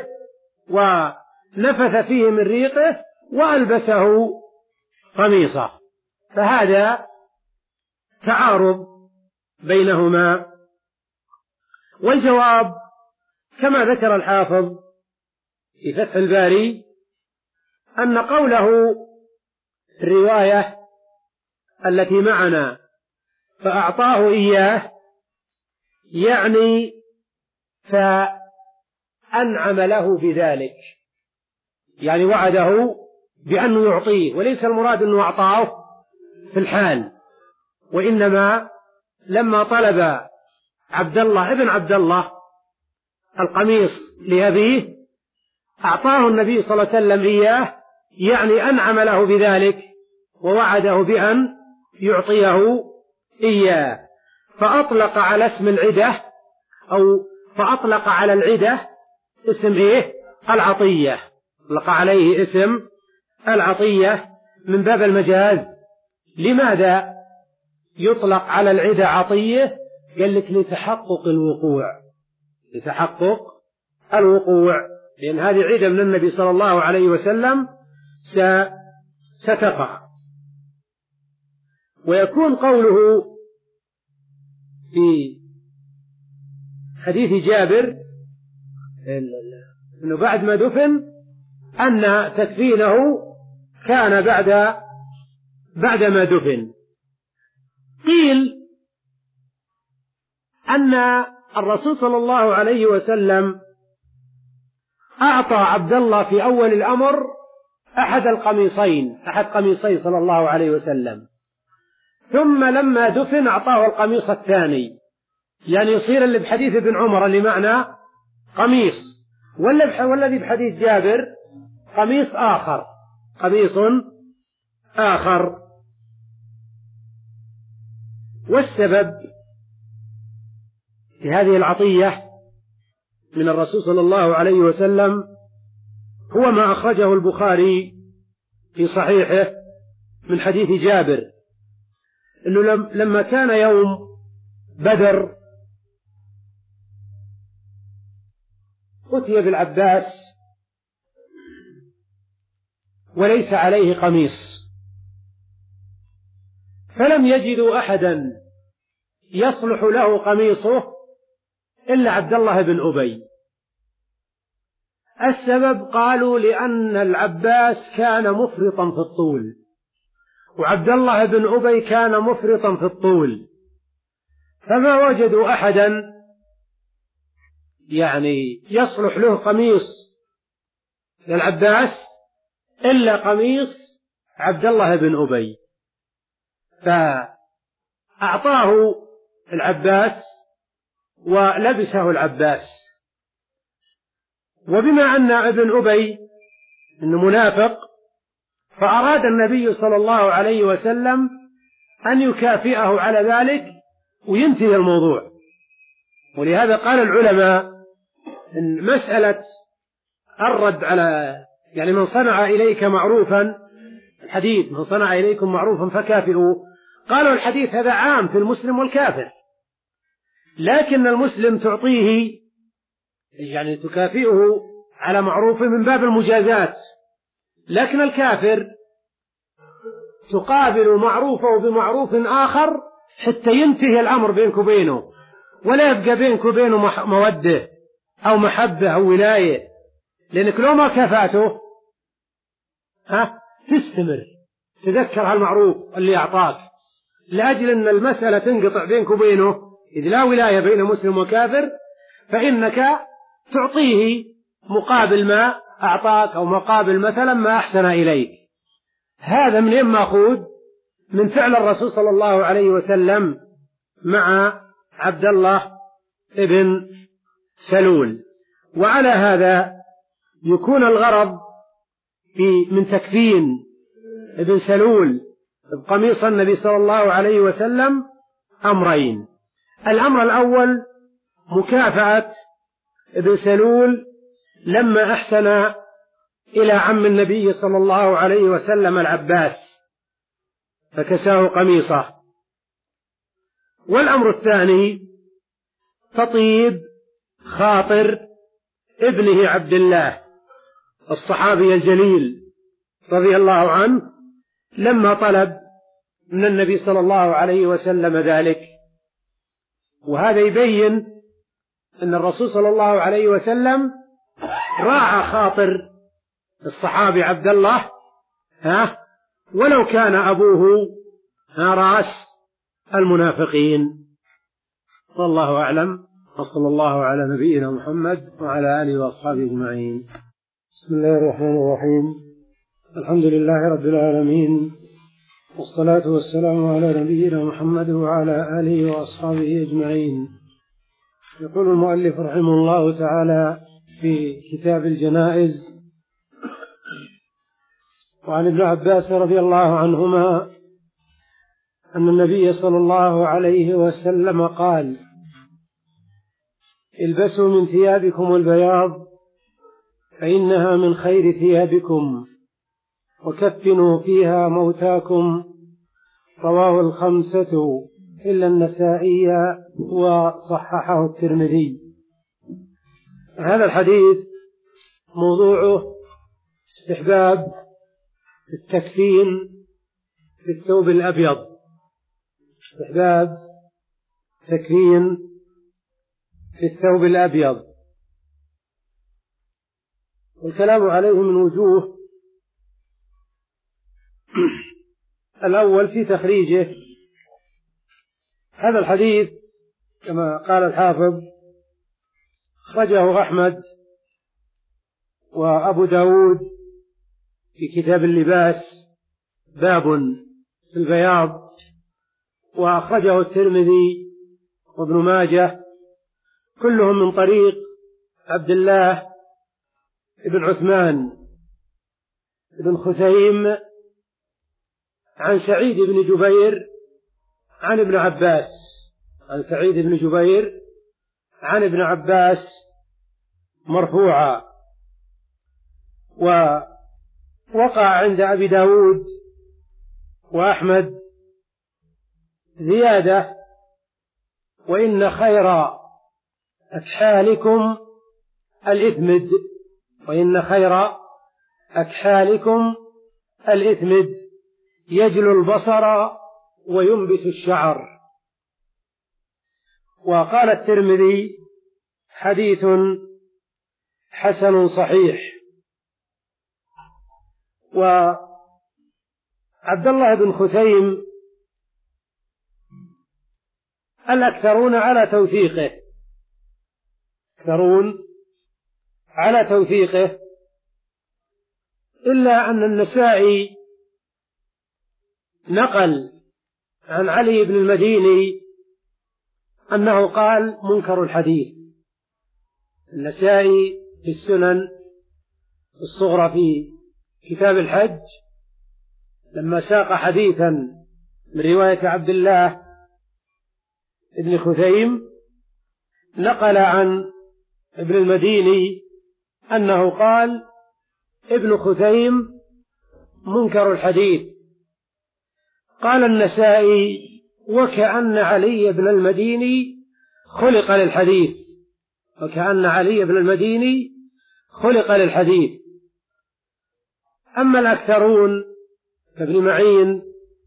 ونفث فيه من ريقه وألبسه قميصه، فهذا تعارض بينهما. والجواب كما ذكر الحافظ في فتح الباري أن قوله الرواية التي معنا فأعطاه إياه يعني فأنعم له بذلك، يعني وعده بأنه يعطيه، وليس المراد أنه أعطاه في الحال، وإنما لما طلب عبد الله ابن عبد الله القميص لأبيه أعطاه النبي صلى الله عليه وسلم إياه، يعني أنعم له بذلك ووعده بأن يعطيه إياه، فأطلق على اسم العدة أو فأطلق على العدة اسم إيه؟ العطية، أطلق عليه اسم العطية من باب المجاز. لماذا يطلق على العدة عطية؟ قال لك لتحقق الوقوع، لتحقق الوقوع، لأن هذه عدة من النبي صلى الله عليه وسلم ستقع. ويكون قوله في حديث جابر أنه بعد ما دفن أن تكفينه كان بعد بعد ما دفن. قيل أن الرسول صلى الله عليه وسلم أعطى عبد الله في أول الأمر أحد القميصين أحد قميصين صلى الله عليه وسلم، ثم لما دفن أعطاه القميص الثاني، يعني يصير اللي بحديث ابن عمر اللي معنى قميص، والذي بحديث جابر قميص آخر قميص آخر. والسبب في هذه العطية من الرسول صلى الله عليه وسلم هو ما أخرجه البخاري في صحيحه من حديث جابر، أنه لما كان يوم بدر أتي بالعباس وليس عليه قميص، فلم يجدوا أحدا يصلح له قميصه إلا عبد الله بن أبي. السبب قالوا لأن العباس كان مفرطا في الطول، وعبد الله بن أبي كان مفرطا في الطول، فما وجدوا أحدا يعني يصلح له قميص للعباس إلا قميص عبد الله بن أبي، فأعطاه العباس ولبسه العباس. وبما أن ابن أبي إنه منافق، فأراد النبي صلى الله عليه وسلم أن يكافئه على ذلك وينتهي الموضوع. ولهذا قال العلماء إن مسألة الرد على يعني من صنع إليك معروفا، الحديث من صنع إليكم معروفا فكافئوا، قالوا الحديث هذا عام في المسلم والكافر، لكن المسلم تعطيه يعني تكافئه على معروف من باب المجازات، لكن الكافر تقابل معروفه بمعروف آخر حتى ينتهي الأمر بينك وبينه، ولا يبقى بينك وبينه مودة أو محبة أو ولاية، لأنك لو ما كافأته ها تستمر تذكر هالمعروف اللي أعطاك، لأجل أن المسألة تنقطع بينك وبينه إذ لا ولاية بين مسلم وكافر، فإنك تعطيه مقابل ما أعطاك أو مقابل مثلا ما أحسن إليك. هذا من إما مأخوذ من فعل الرسول صلى الله عليه وسلم مع عبد الله ابن سلول. وعلى هذا يكون الغرض في من تكفين ابن سلول بقميص النبي صلى الله عليه وسلم أمرين: الأمر الأول مكافأة ابن سلول لما أحسن إلى عم النبي صلى الله عليه وسلم العباس فكساه قميصه. والأمر الثاني تطيب خاطر ابنه عبد الله الصحابي الجليل رضي الله عنه لما طلب من النبي صلى الله عليه وسلم ذلك. وهذا يبين أن الرسول صلى الله عليه وسلم راعى خاطر الصحابي عبد الله ها ولو كان أبوه ها رأس المنافقين. والله أعلم، وصلى الله على نبينا محمد وعلى آله وأصحابه أجمعين. بسم الله الرحمن الرحيم. الحمد لله رب العالمين، والصلاة والسلام على نبينا محمد وعلى آله وأصحابه أجمعين. يقول المؤلف رحمه الله تعالى في كتاب الجنائز: وعن ابن عباس رضي الله عنهما أن النبي صلى الله عليه وسلم قال: البسوا من ثيابكم البياض فإنها من خير ثيابكم، وكفنوا فيها موتاكم. رواه الخمسة إلا النسائي وصححه الترمذي. هذا الحديث موضوعه استحباب التكفين في الثوب الأبيض، استحباب تكفين في الثوب الأبيض، والكلام عليه من وجوه. الأول في تخريجه. هذا الحديث كما قال الحافظ أخرجه أحمد وأبو داود في كتاب اللباس باب في البياض، وأخرجه الترمذي وابن ماجه كلهم من طريق عبد الله بن عثمان بن خثيم عن سعيد بن جبير عن ابن عباس عن سعيد بن جبير عن ابن عباس مرفوعا. ووقع عند أبي داود وأحمد زيادة: وإن خير أكحالكم الإثمد وإن خير أكحالكم الإثمد يجلو البصر وينبت الشعر. وقال الترمذي: حديث حسن صحيح. وعبد الله بن خثيم الأكثرون على توثيقه أكثرون على توثيقه إلا أن النسائي نقل عن علي بن المديني أنه قال: منكر الحديث. النسائي في السنن الصغرى في كتاب الحج لما ساق حديثا من رواية عبد الله بن خثيم نقل عن ابن المديني أنه قال: ابن خثيم منكر الحديث. قال النسائي: وكأن علي بن المديني خلق للحديث وكأن علي بن المديني خلق للحديث. أما الأكثرون كابن معين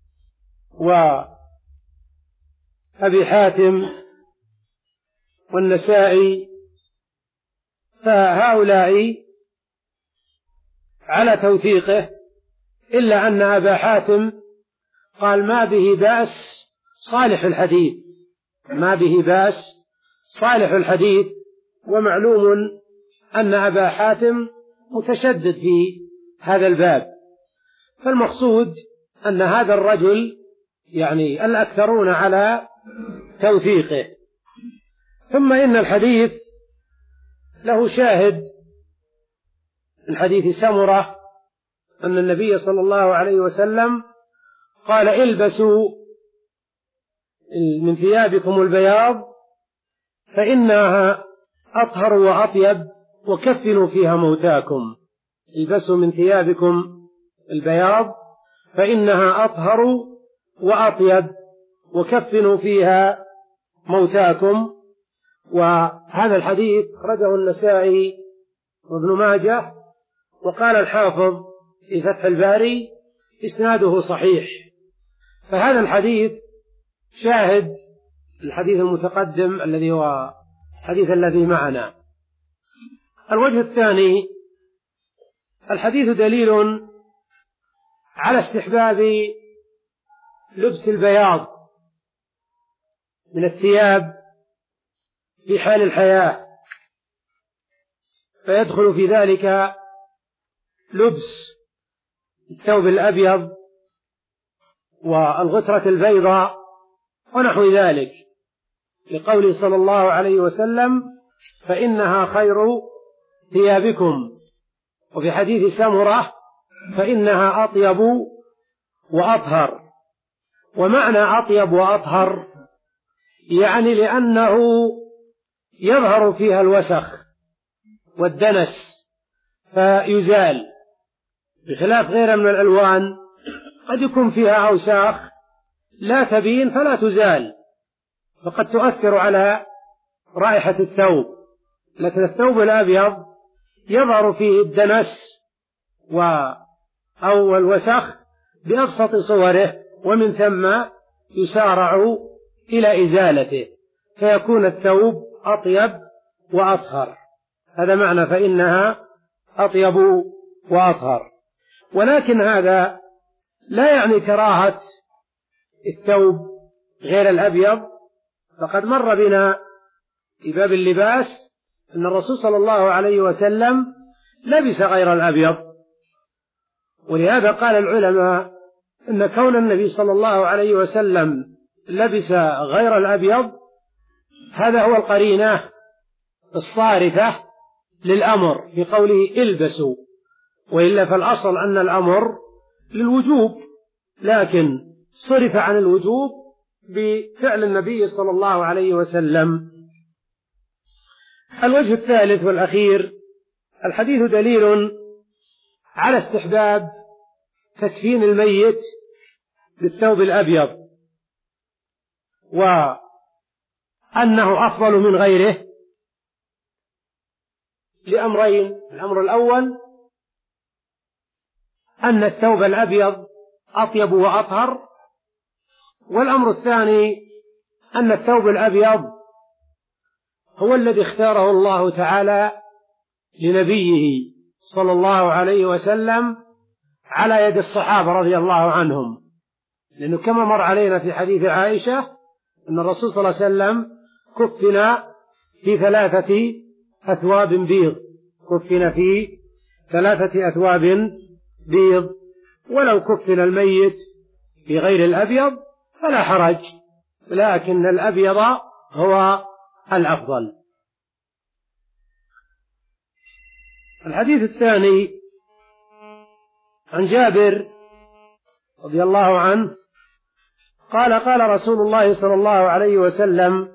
وأبي حاتم والنسائي فهؤلاء على توثيقه، إلا أن أبا حاتم قال: ما به بأس صالح الحديث ما به بأس صالح الحديث. ومعلوم أن أبا حاتم متشدد في هذا الباب، فالمقصود أن هذا الرجل يعني الأكثرون على توثيقه. ثم إن الحديث له شاهد من حديث سمرة أن النبي صلى الله عليه وسلم قال: البسوا من ثيابكم البياض فإنها أطهر وأطيب، وكفنوا فيها موتاكم. البسوا من ثيابكم البياض فإنها أطهر وأطيب، وكفنوا فيها موتاكم. وهذا الحديث أخرجه النسائي وابن ماجه. وقال الحافظ في فتح الباري: إسناده صحيح. فهذا الحديث شاهد الحديث المتقدم الذي هو الحديث الذي معنا. الوجه الثاني: الحديث دليل على استحباب لبس البياض من الثياب في حال الحياة، فيدخل في ذلك لبس الثوب الأبيض والغترة البيضاء ونحو ذلك، لقوله صلى الله عليه وسلم: فإنها خير ثيابكم. وفي حديث سمرة فإنها أطيب وأطهر. ومعنى أطيب وأطهر يعني لأنه يظهر فيها الوسخ والدنس فيزال، بخلاف غيرها من الألوان قد يكون فيها أوساخ لا تبين فلا تزال، فقد تؤثر على رائحة الثوب. لكن الثوب الأبيض يظهر فيه الدنس أو الوسخ بأبسط صوره، ومن ثم يسارع إلى إزالته فيكون الثوب أطيب وأطهر. هذا معنى فإنها أطيب وأطهر. ولكن هذا لا يعني كراهة الثوب غير الأبيض، فقد مر بنا في باب اللباس أن الرسول صلى الله عليه وسلم لبس غير الأبيض، ولهذا قال العلماء أن كون النبي صلى الله عليه وسلم لبس غير الأبيض هذا هو القرينة الصارفة للأمر في قوله البسوا، وإلا فالأصل أن الأمر للوجوب، لكن صرف عن الوجوب بفعل النبي صلى الله عليه وسلم. الوجه الثالث والأخير: الحديث دليل على استحباب تكفين الميت بالثوب الأبيض، وأنه أفضل من غيره لأمرين: الأمر الأول أن الثوب الأبيض أطيب وأطهر، والأمر الثاني أن الثوب الأبيض هو الذي اختاره الله تعالى لنبيه صلى الله عليه وسلم على يد الصحابة رضي الله عنهم، لأنه كما مر علينا في حديث عائشة أن الرسول صلى الله عليه وسلم كفن في ثلاثة أثواب بيض، كفن في ثلاثة أثواب بيض، ولو كفن الميت في غير الأبيض فلا حرج، لكن الأبيض هو الأفضل. الحديث الثاني عن جابر رضي الله عنه قال: قال رسول الله صلى الله عليه وسلم: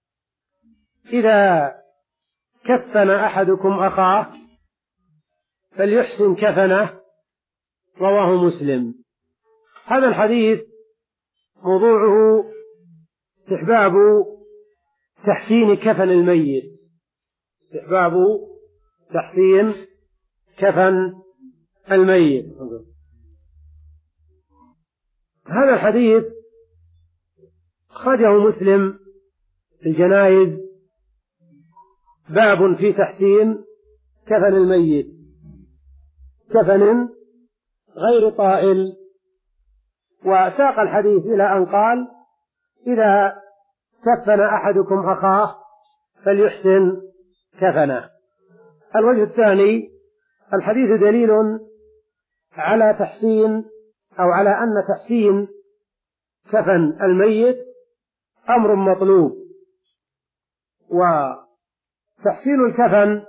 إذا كفن أحدكم أخاه فليحسن كفنه، رواه مسلم. هذا الحديث موضوعه استحباب تحسين كفن الميت، استحباب تحسين كفن الميت. هذا الحديث أخرجه مسلم في الجنائز، باب في تحسين كفن الميت، كفن غير طائل، وساق الحديث إلى أن قال: إذا كفن أحدكم أخاه فليحسن كفنه. الوجه الثاني: الحديث دليل على تحسين أو على أن تحسين كفن الميت أمر مطلوب، وتحسين الكفن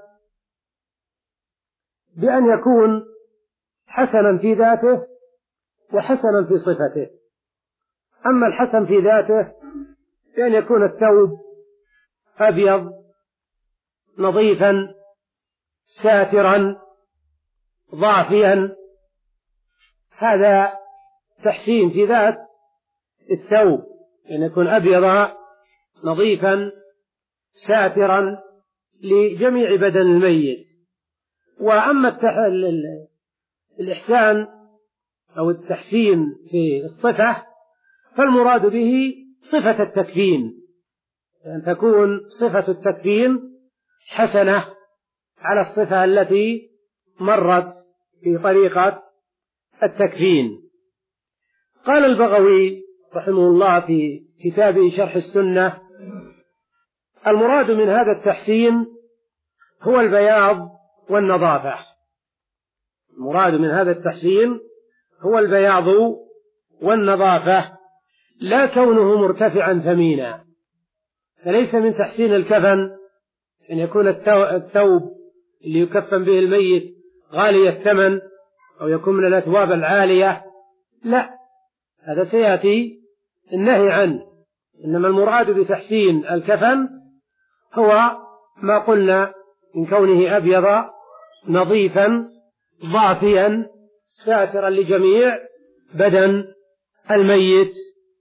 بأن يكون حسنا في ذاته وحسنا في صفته. أما الحسن في ذاته بأن يكون الثوب أبيض نظيفا ساترا ضافيا، هذا تحسين في ذات الثوب، أن يكون أبيض نظيفا ساترا لجميع بدن الميت. وأما الإحسان أو التحسين في الصفة فالمراد به صفة التكفين، أن تكون صفة التكفين حسنة على الصفة التي مرت في طريقة التكفين. قال البغوي رحمه الله في كتابه شرح السنة: المراد من هذا التحسين هو البياض والنظافة. المراد من هذا التحسين هو البياض والنظافة، لا كونه مرتفعا ثمينا. فليس من تحسين الكفن أن يكون الثوب اللي يكفن به الميت غالي الثمن أو يكون من الأثواب العالية، لا، هذا سيأتي النهي عنه. إنما المراد بتحسين الكفن هو ما قلنا من كونه أبيض نظيفا ضافيا ساترا لجميع بدن الميت.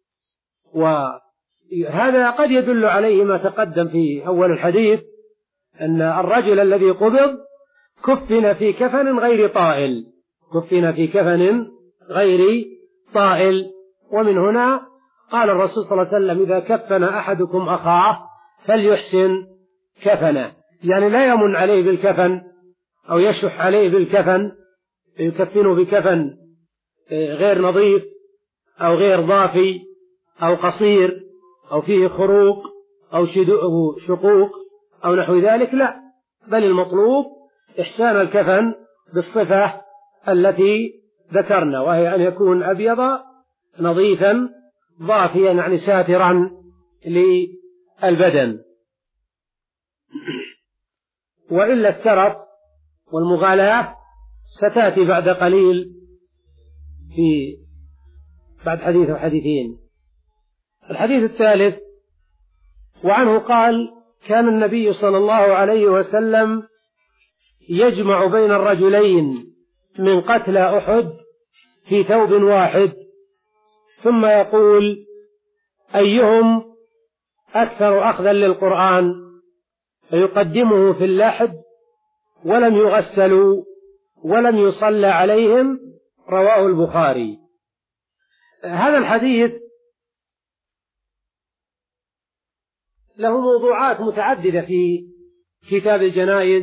وهذا قد يدل عليه ما تقدم في أول الحديث أن الرجل الذي قبض كفن في كفن غير طائل، كفن في كفن غير طائل. ومن هنا قال الرسول صلى الله عليه وسلم: إذا كفن أحدكم أخاه فليحسن كفنه، يعني لا يمن عليه بالكفن أو يشح عليه بالكفن، يكفنه بكفن غير نظيف أو غير ضافي أو قصير أو فيه خروق أو شقوق أو نحو ذلك، لا، بل المطلوب إحسان الكفن بالصفة التي ذكرنا، وهي أن يكون أبيض نظيفا ضافيا، يعني ساترا للبدن. وإلا السرف والمغالاة ستأتي بعد قليل في بعد حديث وحديثين. الحديث الثالث وعنه قال: كان النبي صلى الله عليه وسلم يجمع بين الرجلين من قتلى أحد في ثوب واحد، ثم يقول: أيهم أكثر أخذا للقرآن، فيقدمه في اللحد ولم يغسلوا ولم يصلى عليهم. رواه البخاري. هذا الحديث له موضوعات متعددة في كتاب الجنائز،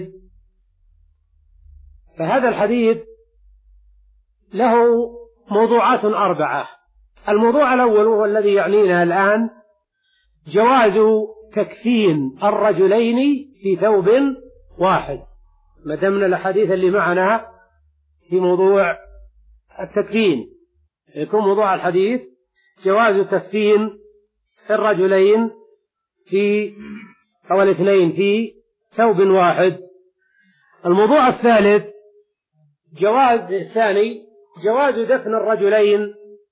فهذا الحديث له موضوعات أربعة. الموضوع الأول وهو الذي يعنينا الآن: جواز تكفين الرجلين في ثوب واحد. ما دمنا الحديث اللي معنا في موضوع التكفين، يكون موضوع الحديث جواز تكفين الرجلين في أو الاثنين في ثوب واحد. الموضوع الثالث جواز الثاني جواز دفن الرجلين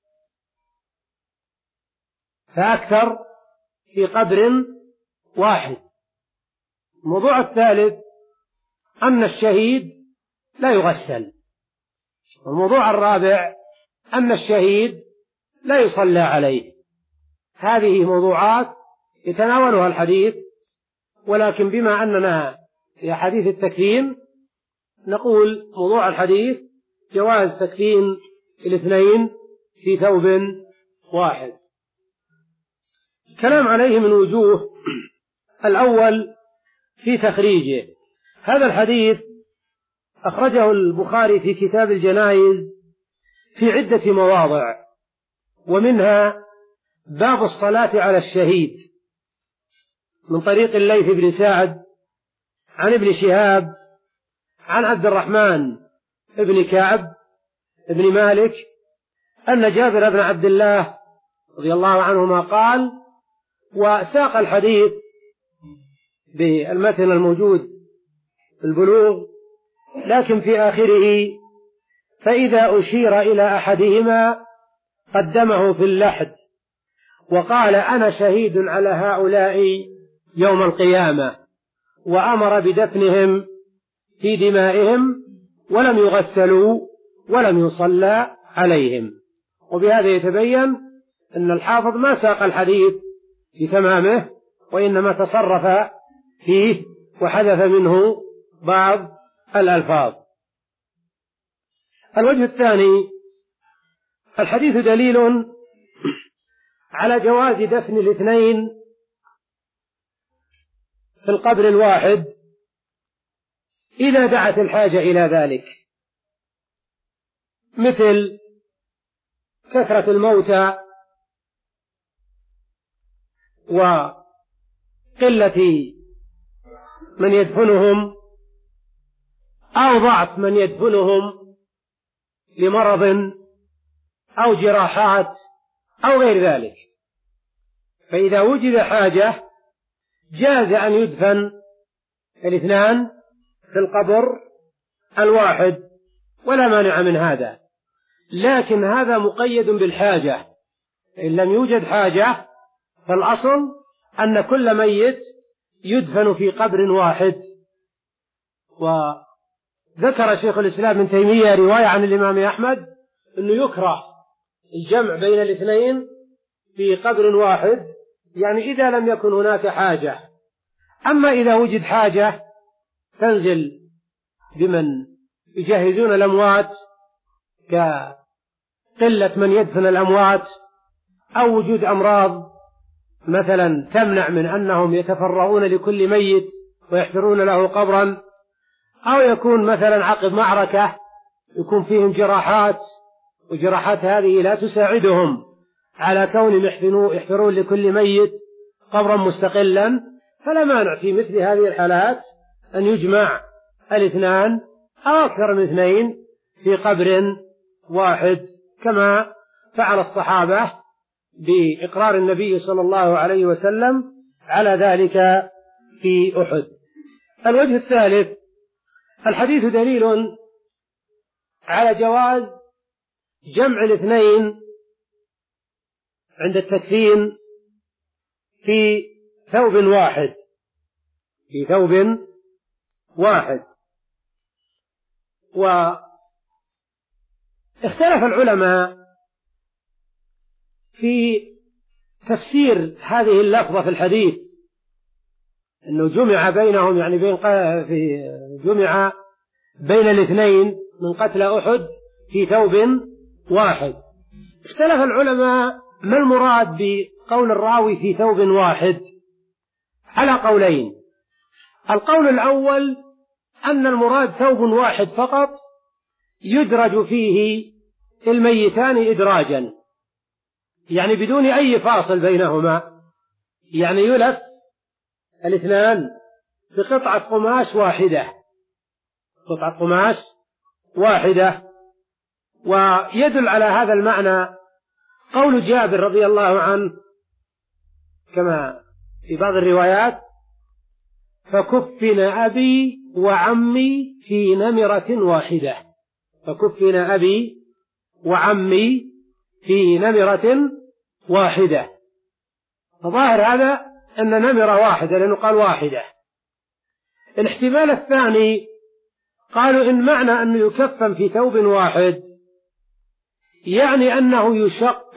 فأكثر في قبر واحد. الموضوع الثالث أن الشهيد لا يغسل. الموضوع الرابع أن الشهيد لا يصلى عليه. هذه موضوعات يتناولها الحديث، ولكن بما أننا في حديث التكفين نقول موضوع الحديث جواز تكفين الاثنين في ثوب واحد. الكلام عليه من وجوه. الأول في تخريجه. هذا الحديث أخرجه البخاري في كتاب الجنائز في عدة مواضع، ومنها باب الصلاة على الشهيد من طريق الليث بن سعد عن ابن شهاب عن عبد الرحمن بن كعب بن مالك أن جابر بن عبد الله رضي الله عنهما قال، وساق الحديث بالمتن الموجود في البلوغ، لكن في آخره: فإذا أشير إلى أحدهما قدمه في اللحد وقال: أنا شهيد على هؤلاء يوم القيامة، وأمر بدفنهم في دمائهم ولم يغسلوا ولم يصلى عليهم. وبهذا يتبين أن الحافظ ما ساق الحديث في تمامه، وإنما تصرف فيه وحذف منه بعض الألفاظ. الوجه الثاني: الحديث دليل على جواز دفن الاثنين في القبر الواحد إذا دعت الحاجة إلى ذلك، مثل كثرة الموتى وقلة من يدفنهم أو ضعف من يدفنهم لمرض أو جراحات أو غير ذلك. فإذا وجد حاجة جاز أن يدفن الاثنان في القبر الواحد ولا مانع من هذا، لكن هذا مقيد بالحاجة. إن لم يوجد حاجة فالأصل أن كل ميت يدفن في قبر واحد. وذكر شيخ الإسلام ابن تيمية رواية عن الإمام أحمد أنه يكره الجمع بين الاثنين في قبر واحد، يعني إذا لم يكن هناك حاجة. أما إذا وجد حاجة تنزل بمن يجهزون الأموات كقلة من يدفن الأموات، أو وجود أمراض مثلا تمنع من أنهم يتفرغون لكل ميت ويحفرون له قبرا، أو يكون مثلا عقب معركة يكون فيهم جراحات، وجراحات هذه لا تساعدهم على كون يحفرون لكل ميت قبرا مستقلا، فلا مانع في مثل هذه الحالات أن يجمع الاثنان أو أكثر من اثنين في قبر واحد، كما فعل الصحابة بإقرار النبي صلى الله عليه وسلم على ذلك في أحد. الوجه الثالث: الحديث دليل على جواز جمع الاثنين عند التكفين في ثوب واحد في ثوب واحد واختلف العلماء في تفسير هذه اللفظة في الحديث، أنه جمع بينهم، يعني بين في جمع بين الاثنين من قتلى أحد في ثوب واحد. اختلف العلماء ما المراد بقول الراوي في ثوب واحد على قولين. القول الأول أن المراد ثوب واحد فقط يدرج فيه الميتان إدراجا، يعني بدون أي فاصل بينهما، يعني يلف الاثنان بقطعة قماش واحدة قطعة قماش واحدة ويدل على هذا المعنى قول جابر رضي الله عنه كما في بعض الروايات: فكفن أبي وعمي في نمرة واحدة فكفن أبي وعمي في نمرة واحدة. فظاهر هذا أن نمرة واحدة، لأنه قال واحدة. الاحتمال الثاني قالوا إن معنى أنه يكفن في ثوب واحد يعني أنه يشق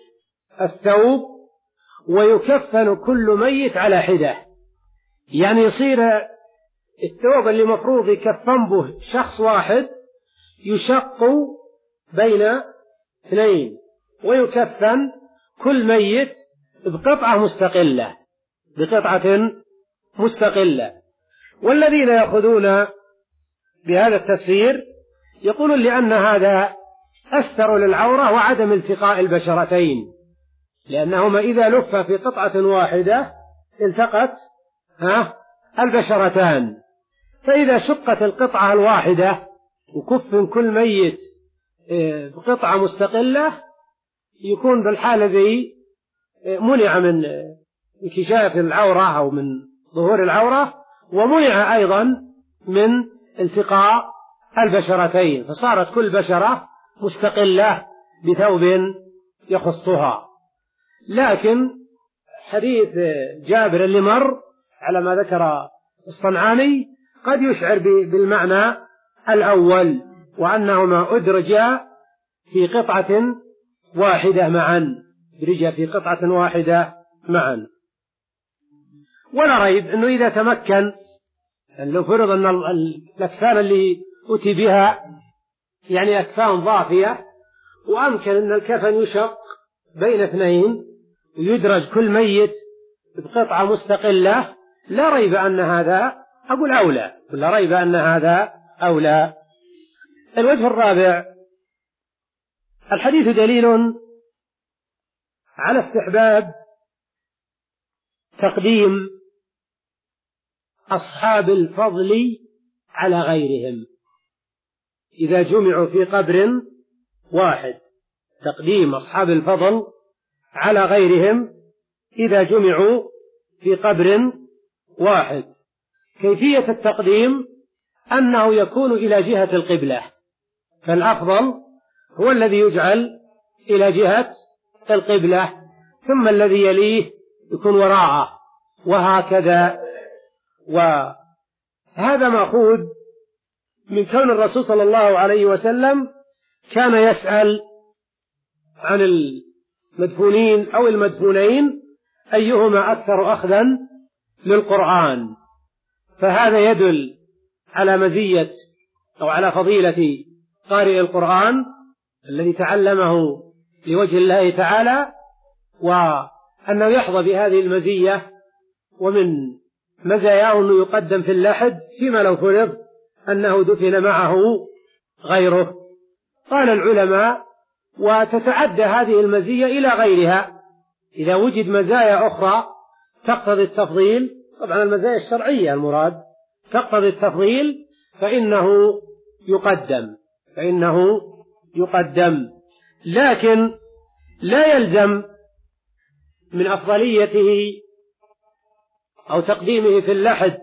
الثوب ويكفن كل ميت على حدة، يعني يصير الثوب اللي مفروض يكفن به شخص واحد يشق بين اثنين ويكفن كل ميت بقطعة مستقلة بقطعة مستقلة. والذين يأخذون بهذا التفسير يقولون لأن هذا أستر للعورة وعدم التقاء البشرتين، لأنهما إذا لف في قطعة واحدة التقت ها البشرتان، فإذا شقت القطعة الواحدة وكفن كل ميت بقطعة مستقلة يكون بالحالة ذي منع من انكشاف العورة أو من ظهور العورة، ومنع أيضا من التقاء البشرتين، فصارت كل بشرة مستقلة بثوب يخصها. لكن حديث جابر اللي مر على ما ذكر الصنعاني قد يشعر بالمعنى الأول، وأنهما أدرجا في قطعة واحدة معا أدرجا في قطعة واحدة معا. ولا ريب أنه إذا تمكن، لو فرض أن الأكفان اللي أتي بها يعني أكفان ضافية وأمكن أن الكفن يشق بين اثنين ويدرج كل ميت بقطعة مستقلة، لا ريب أن هذا أقول أولى لا ريب أن هذا أولى. الوجه الرابع: الحديث دليل على استحباب تقديم أصحاب الفضل على غيرهم إذا جمعوا في قبر واحد، تقديم أصحاب الفضل على غيرهم إذا جمعوا في قبر واحد. كيفية التقديم أنه يكون إلى جهة القبلة، فالأفضل هو الذي يجعل إلى جهة القبلة، ثم الذي يليه يكون وراءه، وهكذا. وهذا مأخوذ من كون الرسول صلى الله عليه وسلم كان يسأل عن المدفونين أو المدفونين أيهما أكثر أخذا للقرآن، فهذا يدل على مزية أو على فضيلة قارئ القرآن الذي تعلمه لوجه الله تعالى، وأنه يحظى بهذه المزية. ومن مزاياه أنه يقدم في اللحد، فيما لو فرض أنه دفن معه غيره. قال العلماء: وتتعدى هذه المزية إلى غيرها إذا وجد مزايا أخرى تقتضي التفضيل، طبعا المزايا الشرعية المراد تقتضي التفضيل، فإنه يقدم فإنه يقدم لكن لا يلزم من أفضليته أو تقديمه في اللحد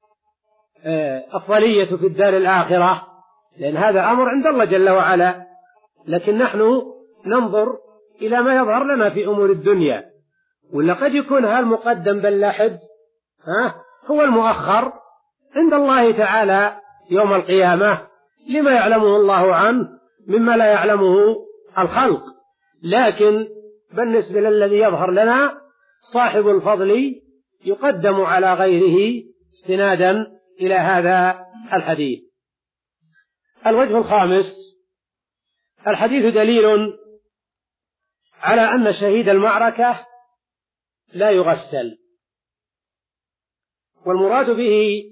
أفضلية في الدار الآخرة، لأن هذا أمر عند الله جل وعلا، لكن نحن ننظر إلى ما يظهر لنا في أمور الدنيا. ولا قد يكون هالمقدم باللحد ها هو المؤخر عند الله تعالى يوم القيامة، لما يعلمه الله عنه مما لا يعلمه الخلق. لكن بالنسبة للذي يظهر لنا صاحب الفضل يقدم على غيره استنادا إلى هذا الحديث. الوجه الخامس: الحديث دليل على أن شهيد المعركة لا يغسل، والمراد به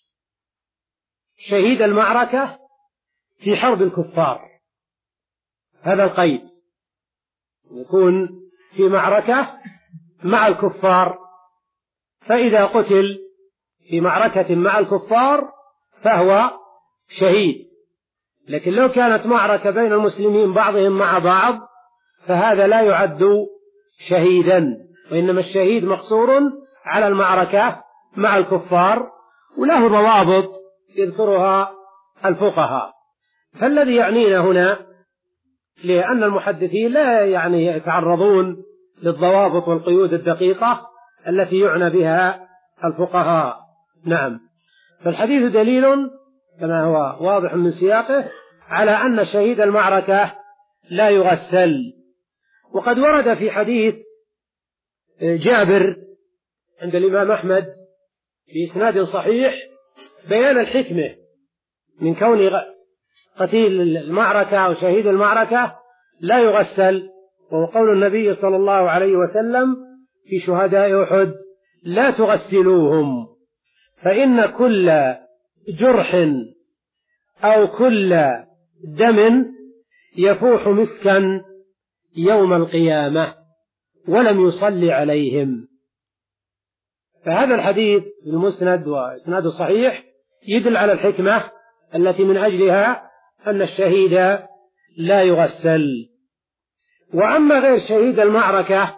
شهيد المعركة في حرب الكفار. هذا القيد يكون في معركة مع الكفار، فإذا قتل في معركة مع الكفار فهو شهيد. لكن لو كانت معركة بين المسلمين بعضهم مع بعض فهذا لا يعد شهيدا، وإنما الشهيد مقصور على المعركة مع الكفار، وله ضوابط يذكرها الفقهاء. فالذي يعنينا هنا، لأن المحدثين لا يعني يتعرضون للضوابط والقيود الدقيقة التي يعنى بها الفقهاء. نعم، فالحديث دليل كما هو واضح من سياقه على أن شهيد المعركة لا يغسل. وقد ورد في حديث جابر عند الإمام أحمد بإسناد صحيح بيان الحكمة من كون قتيل المعركة أو شهيد المعركة لا يغسل، وهو قول النبي صلى الله عليه وسلم في شهداء أحد: لا تغسلوهم، فإن كل جرح أو كل دم يفوح مسكا يوم القيامة ولم يصلي عليهم. فهذا الحديث المسند وإسناد صحيح يدل على الحكمة التي من أجلها أن الشهيد لا يغسل. وأما غير شهيد المعركة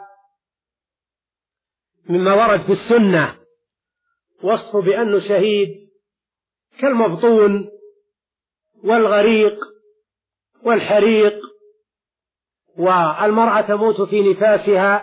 مما ورد في السنة وصفه بأنه شهيد كالمبطون والغريق والحريق، والمرأة تموت في نفاسها،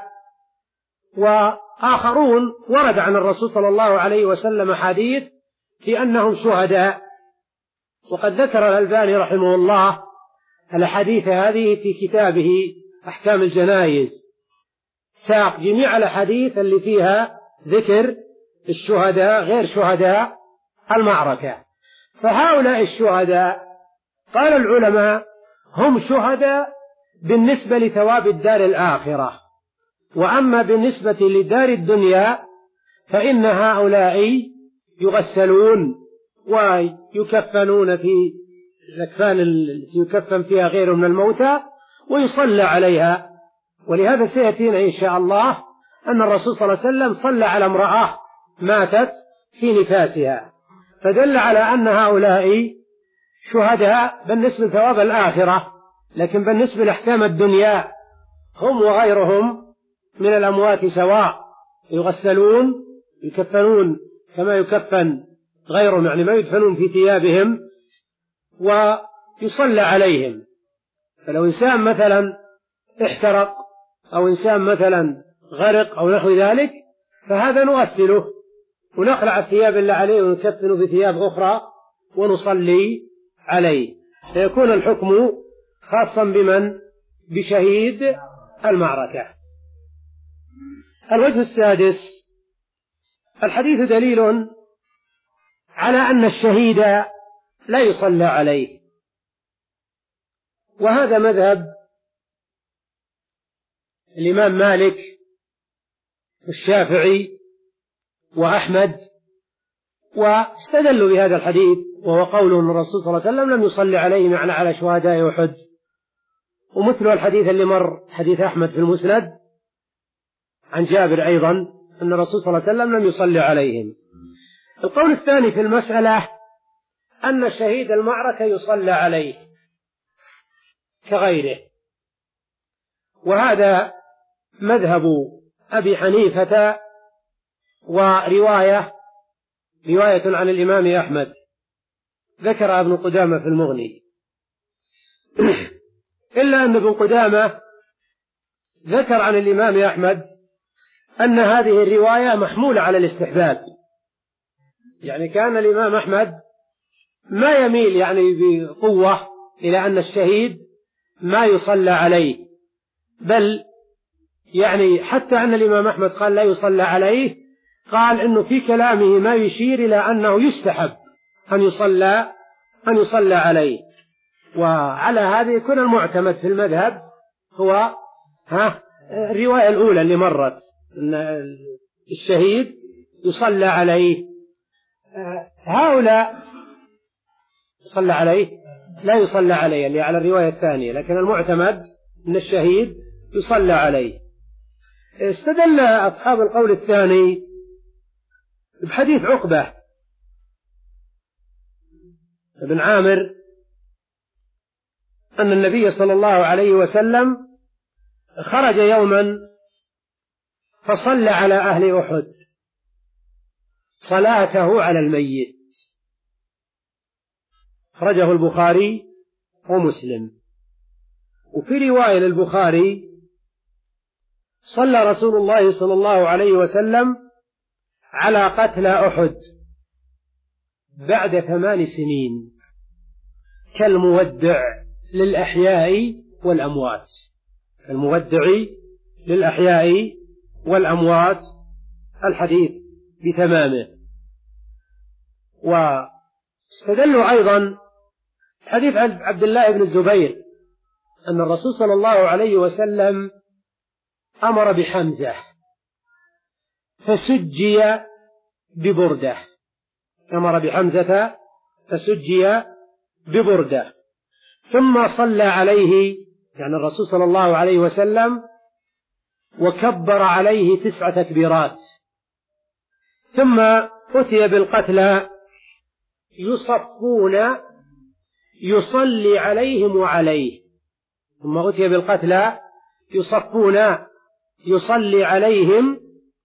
وآخرون ورد عن الرسول صلى الله عليه وسلم حديث في أنهم شهداء. وقد ذكر الألباني رحمه الله الأحاديث هذه في كتابه أحكام الجنائز، ساق جميع الأحاديث اللي فيها ذكر الشهداء غير شهداء المعركة. فهؤلاء الشهداء قال العلماء هم شهداء بالنسبة لثواب الدار الآخرة، وأما بالنسبة لدار الدنيا فإن هؤلاء يغسلون ويكفنون في الأكفان التي يكفن فيها غيره من الموتى ويصلى عليها. ولهذا سيأتينا إن شاء الله أن الرسول صلى الله عليه وسلم صلى على امرأة ماتت في نفاسها، فدل على أن هؤلاء شهداء بالنسبة لثواب الآخرة، لكن بالنسبة لأحكام الدنيا هم وغيرهم من الأموات سواء، يغسلون يكفنون كما يكفن غيرهم، يعني ما يدفنون في ثيابهم يصلى عليهم. فلو إنسان مثلا احترق أو إنسان مثلا غرق أو نحو ذلك فهذا نغسله ونخلع الثياب اللي عليه ونكفنه بثياب أخرى ونصلي عليه، فيكون الحكم خاصا بمن؟ بشهيد المعركة. الوجه السادس: الحديث دليل على أن الشهيد لا يصلى عليه، وهذا مذهب الإمام مالك والشافعي وأحمد، واستدلوا بهذا الحديث وهو قول الرسول صلى الله عليه وسلم: لم يصلي عليهم يعني على شهداء أحد. ومثل الحديث اللي مر حديث أحمد في المسند عن جابر أيضا أن الرسول صلى الله عليه وسلم لم يصلي عليهم. القول الثاني في المسألة أن شهيد المعركة يصلى عليه كغيره، وهذا مذهب أبي حنيفة ورواية رواية عن الإمام أحمد، ذكر ابن قدامة في المغني. إلا أن ابن قدامة ذكر عن الإمام أحمد أن هذه الرواية محمولة على الاستحباب، يعني كان الإمام أحمد ما يميل يعني بقوة إلى أن الشهيد ما يصلى عليه، بل يعني حتى أن الإمام أحمد قال لا يصلى عليه، قال إنه في كلامه ما يشير إلى أنه يستحب أن يصلى أن يصلى عليه. وعلى هذا يكون المعتمد في المذهب هو ها الرواية الأولى اللي مرت أن الشهيد يصلى عليه. هؤلاء يصلى عليه لا يصلى عليه اللي على الرواية الثانية، لكن المعتمد أن الشهيد يصلى عليه. استدل أصحاب القول الثاني بحديث عقبة بن عامر أن النبي صلى الله عليه وسلم خرج يوما فصلى على أهل أحد صلاته على الميت، خرجه البخاري ومسلم. وفي رواية للبخاري: صلى رسول الله صلى الله عليه وسلم على قتلى أحد بعد ثمان سنين كالمودع للأحياء والأموات، المودع للأحياء والأموات، الحديث بتمامه. واستدلوا أيضا حديث عبد الله بن الزبير أن الرسول صلى الله عليه وسلم أمر بحمزة فسجي ببردة، أمر بحمزة فسجي ببردة، ثم صلى عليه يعني الرسول صلى الله عليه وسلم وكبر عليه تسع تكبيرات، ثم أتي بالقتلى يصفون يصلي عليهم وعليه، ثم أتي بالقتلى يصفون يصلي عليهم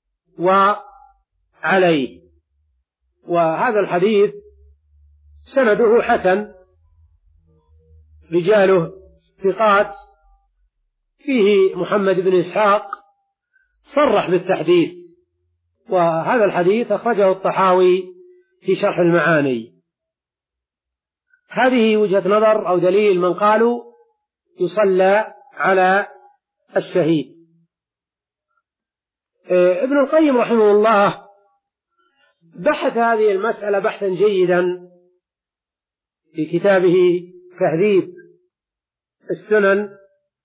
وعليه. وهذا الحديث سنده حسن، رجاله ثقات، فيه محمد بن إسحاق صرح بالتحديث، وهذا الحديث أخرجه الطحاوي في شرح المعاني. هذه وجهة نظر أو دليل من قالوا يصلى على الشهيد. ابن القيم رحمه الله بحث هذه المسألة بحثا جيدا في كتابه تهذيب السنن،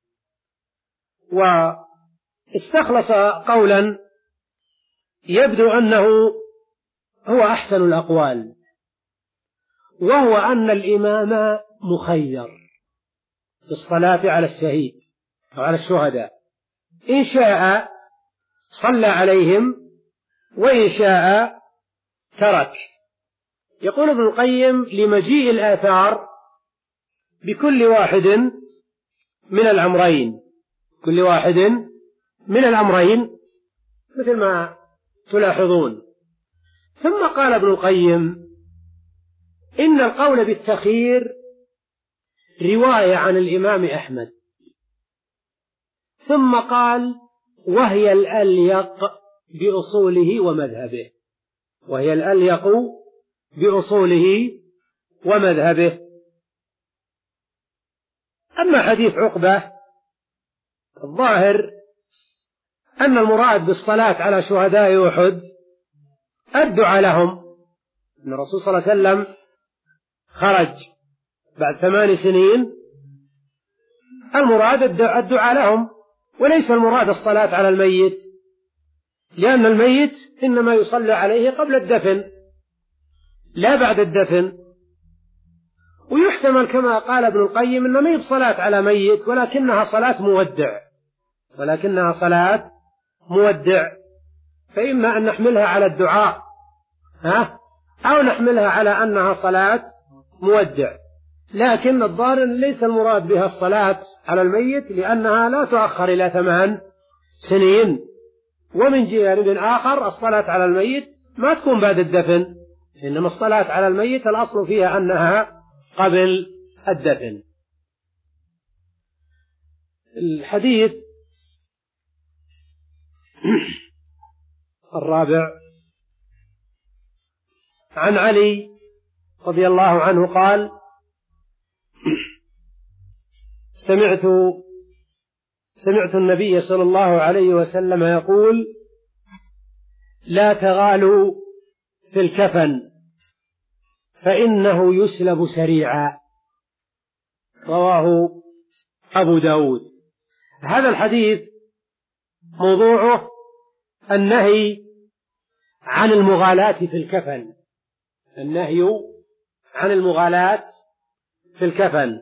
واستخلص قولا يبدو أنه هو أحسن الأقوال، وهو أن الإمام مخير في الصلاة على الشهيد أو على الشهداء، إن شاء صلى عليهم وإن شاء ترك. يقول ابن القيم: لمجيء الآثار بكل واحد من الأمرين، كل واحد من الأمرين مثل ما تلاحظون. ثم قال ابن القيم: إن القول بالتخيير رواية عن الإمام أحمد، ثم قال وهي الأليق بأصوله ومذهبه، وهي الأليق بأصوله ومذهبه. أما حديث عقبة الظاهر أن المراد بالصلاة على شهداء أحد الدعاء لهم، أن الرسول صلى الله عليه وسلم خرج بعد ثمان سنين، المراد الدعاء لهم، وليس المراد الصلاة على الميت، لأن الميت إنما يصلى عليه قبل الدفن لا بعد الدفن. ويحتمل كما قال ابن القيم إنه ما هي بصلاة على ميت، ولكنها صلاة مودع، ولكنها صلاة مودع، فإما أن نحملها على الدعاء ها أو نحملها على أنها صلاة مودع، لكن الظاهر ليس المراد بها الصلاة على الميت، لأنها لا تؤخر إلى ثمان سنين. ومن جانب آخر الصلاة على الميت ما تكون بعد الدفن، إنما الصلاة على الميت الأصل فيها أنها قبل الدفن. الحديث الرابع عن علي رضي الله عنه قال سمعت سمعت النبي صلى الله عليه وسلم يقول لا تغالوا في الكفن فإنه يسلب سريعا، رواه أبو داود. هذا الحديث موضوعه النهي عن المغالاة في الكفن، النهي عن المغالاة في الكفن.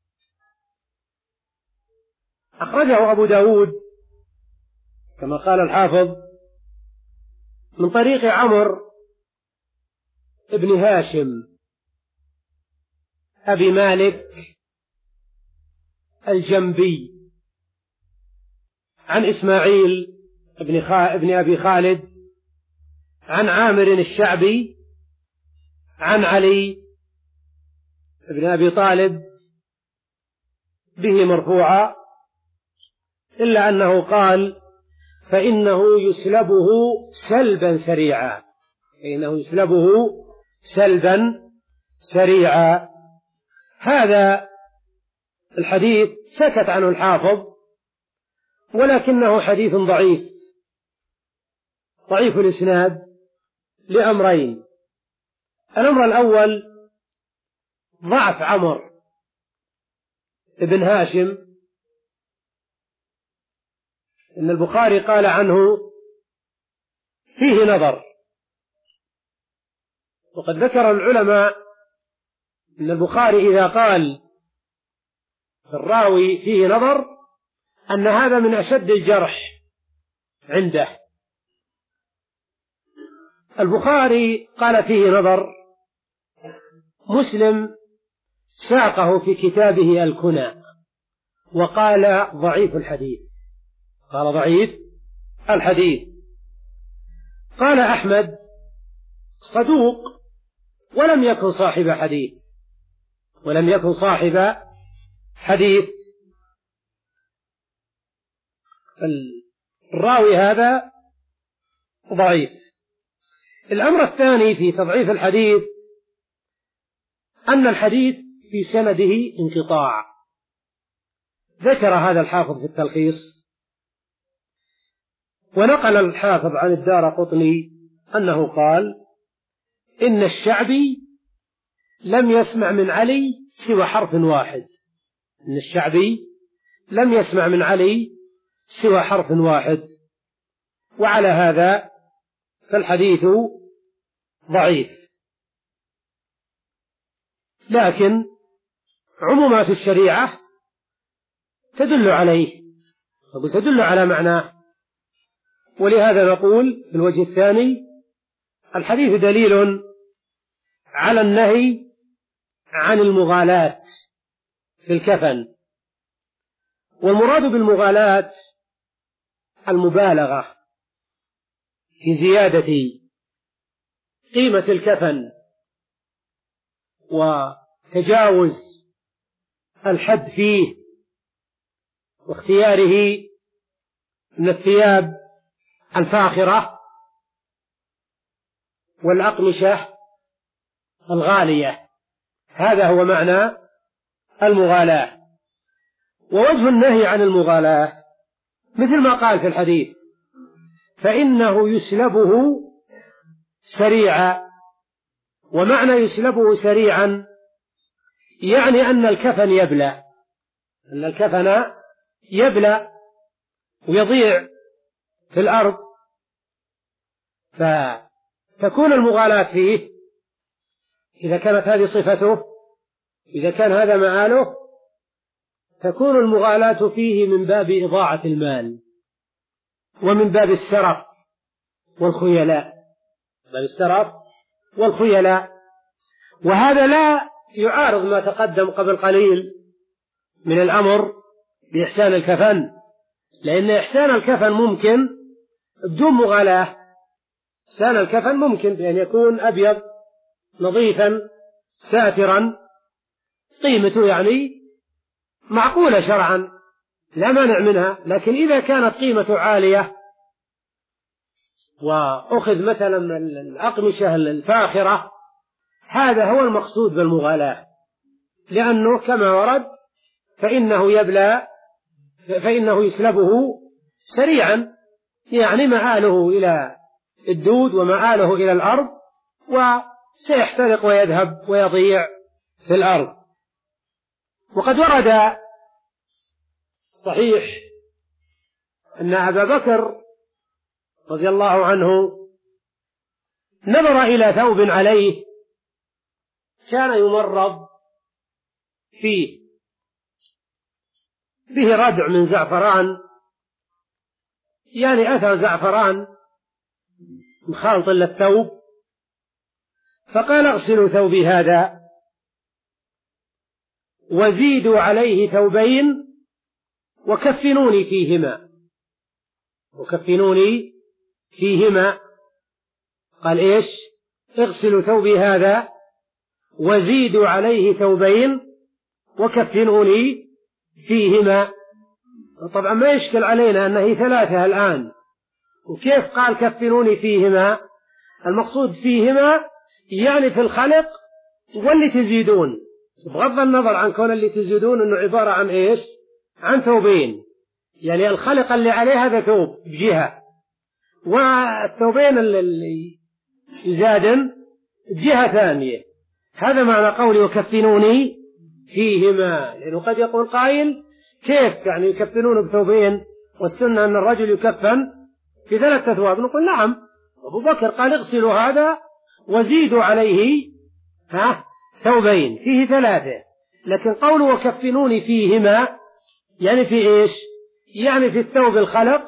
أخرجه أبو داود كما قال الحافظ من طريق عمرو ابن هاشم أبي مالك الجنبي عن إسماعيل ابن, خا... ابن أبي خالد عن عامر الشعبي عن علي ابن أبي طالب به مرفوعا، إلا أنه قال فإنه يسلبه سلبا سريعا، فإنه يسلبه سلبا سريعا. هذا الحديث سكت عنه الحافظ، ولكنه حديث ضعيف ضعيف الإسناد لأمرين. الأمر الأول ضعف عمرو ابن هاشم، إن البخاري قال عنه فيه نظر، وقد ذكر العلماء أن البخاري إذا قال في الراوي فيه نظر أن هذا من أشد الجرح عنده. البخاري قال فيه نظر، مسلم ساقه في كتابه الكنى وقال ضعيف الحديث، قال ضعيف الحديث. قال أحمد صدوق ولم يكن صاحب حديث، ولم يكن صاحب حديث. الراوي هذا ضعيف. الأمر الثاني في تضعيف الحديث أن الحديث في سنده انقطاع، ذكر هذا الحافظ في التلخيص، ونقل الحافظ عن الدارقطني أنه قال إن الشعبي لم يسمع من علي سوى حرف واحد، إن الشعبي لم يسمع من علي سوى حرف واحد، وعلى هذا فالحديث ضعيف. لكن عمومات الشريعة تدل عليه، تدل على معناه، ولهذا نقول في الوجه الثاني الحديث دليل على النهي عن المغالاة في الكفن. والمراد بالمغالاة المبالغة في زيادة قيمة الكفن وتجاوز الحد فيه واختياره من الثياب الفاخرة والأقمشة الغالية. هذا هو معنى المغالاة. ووجه النهي عن المغالاة مثل ما قال في الحديث: فإنه يسلبه سريعا. ومعنى يسلبه سريعا يعني أن الكفن يبلى، أن الكفن يبلى ويضيع في الأرض، فتكون المغالاة فيه إذا كانت هذه صفته، إذا كان هذا مآله، تكون المغالاة فيه من باب إضاعة المال ومن باب السرف والخيلاء، باب السرف والخيلاء. وهذا لا يعارض ما تقدم قبل قليل من الأمر بإحسان الكفن، لأن إحسان الكفن ممكن بدون مغالاة. إحسان الكفن ممكن بأن يكون أبيض نظيفا ساترا، قيمته يعني معقولة شرعا لا مانع منها. لكن إذا كانت قيمته عالية وأخذ مثلا الأقمشة الفاخرة، هذا هو المقصود بالمغالاة، لأنه كما ورد فإنه يبلى، فإنه يسلبه سريعا، يعني مآله إلى الدود ومآله إلى الأرض، وسيحترق ويذهب ويضيع في الأرض. وقد ورد صحيح أن أبا بكر رضي الله عنه نظر إلى ثوب عليه كان يمرض فيه، به ردع من زعفران، يعني أثر زعفران مخالط للثوب، فقال: اغسلوا ثوبي هذا وزيدوا عليه ثوبين وكفنوني فيهما، وكفنوني فيهما. قال إيش؟ اغسلوا ثوبي هذا وزيدوا عليه ثوبين وكفنوني فيهما. طبعا ما يشكل علينا أنه ثلاثة الآن، وكيف قال كفنوني فيهما؟ المقصود فيهما يعني في الخلق واللي تزيدون، بغض النظر عن كون اللي تزيدون أنه عبارة عن إيش؟ عن ثوبين، يعني الخلق اللي عليه هذا ثوب بجهة، والثوبين اللي يزادن بجهة ثانية. هذا معنى قولي وكفنوني فيهما، لأنه قد يقول قائل: كيف يعني يكفنون بثوبين والسنة أن الرجل يكفن في ثلاثة أثواب؟ نقول نعم، أبو بكر قال: اغسلوا هذا وزيدوا عليه ها ثوبين، فيه ثلاثة. لكن قوله وكفنوني فيهما يعني في إيش؟ يعني في الثوب الخلق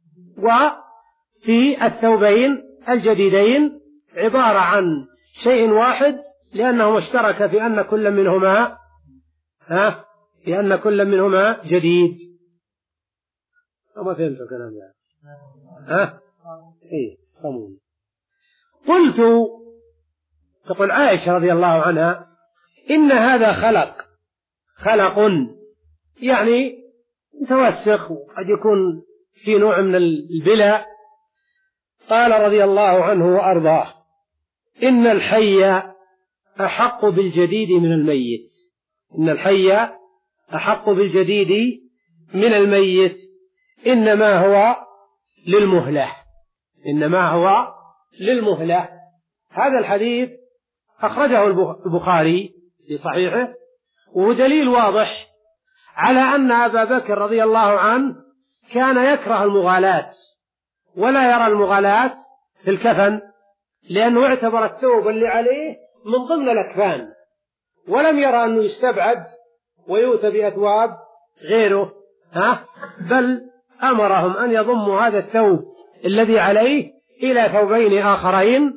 وفي الثوبين الجديدين، عبارة عن شيء واحد، لأنه اشترك في أن كل منهما ها في أن كل منهما جديد. أما فهمت الكلام يعني؟ ها إيه فهمون. قلت، تقول عائشة رضي الله عنها: إن هذا خلق خلق يعني متوسخ وقد يكون في نوع من البلاء. قال رضي الله عنه وأرضاه: إن الحي أحق بالجديد من الميت، إن الحي أحق بالجديد من الميت، إنما هو للمهلة، إنما هو للمهلة. هذا الحديث أخرجه البخاري في صحيحه، وهو دليل واضح على أن أبا بكر رضي الله عنه كان يكره المغالاة ولا يرى المغالاة في الكفن، لأنه اعتبر الثوب اللي عليه من ضمن الأكفان، ولم يرى أنه يستبعد ويؤتى بأثواب غيره، ها بل أمرهم أن يضموا هذا الثوب الذي عليه إلى ثوبين آخرين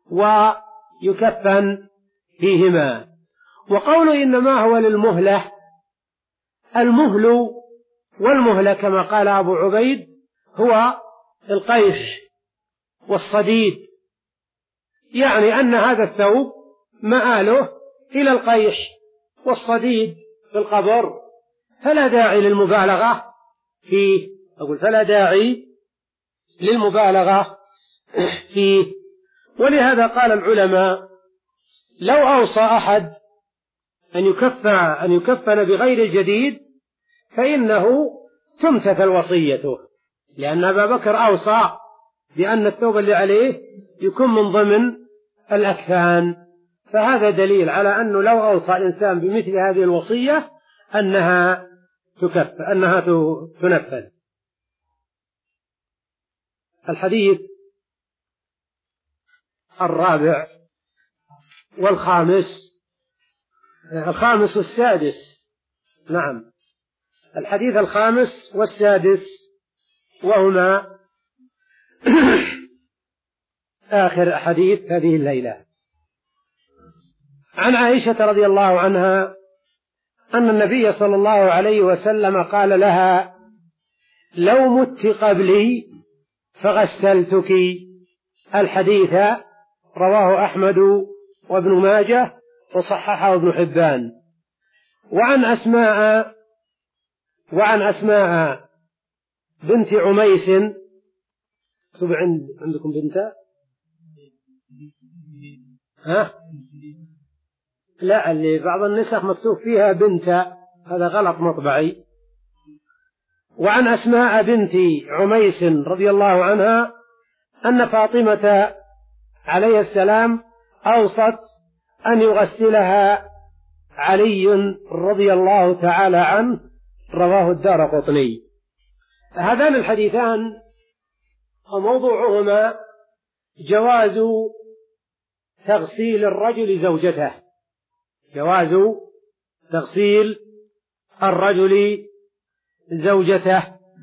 ويكفن فيهما. وقوله إنما هو للمهلة، المهل والمهلة كما قال أبو عبيد هو القيح والصديد، يعني أن هذا الثوب مآله إلى القيح والصديد في القبر فلا داعي للمبالغة فيه، أقول فلا داعي للمبالغة فيه. ولهذا قال العلماء لو أوصى أحد أن يكفن, أن يكفن بغير الجديد فإنه تمتثل وصيته، لأن أبا بكر أوصى بأن الثوب اللي عليه يكون من ضمن الأكفان، فهذا دليل على أنه لو أوصى الإنسان بمثل هذه الوصية أنها تكفن أنها تنفذ. الحديث الرابع والخامس الخامس والسادس نعم الحديث الخامس والسادس وهما آخر حديث هذه الليلة. عن عائشة رضي الله عنها أن النبي صلى الله عليه وسلم قال لها لو مت قبلي فغسلتك. الحديث رواه أحمد وابن ماجه وصححه ابن حبان. وعن أسماء وعن أسماء بنت عميس، عندكم بنت ها؟ لا، اللي بعض النسخ مكتوب فيها بنت، هذا غلط مطبعي. وعن أسماء بنت عميس رضي الله عنها أن فاطمة عليه السلام أوصت أن يغسلها علي رضي الله تعالى عنه، رواه الدارقطني. هذان الحديثان وموضوعهما جواز تغسيل الرجل زوجته، جواز تغسيل الرجل زوجته.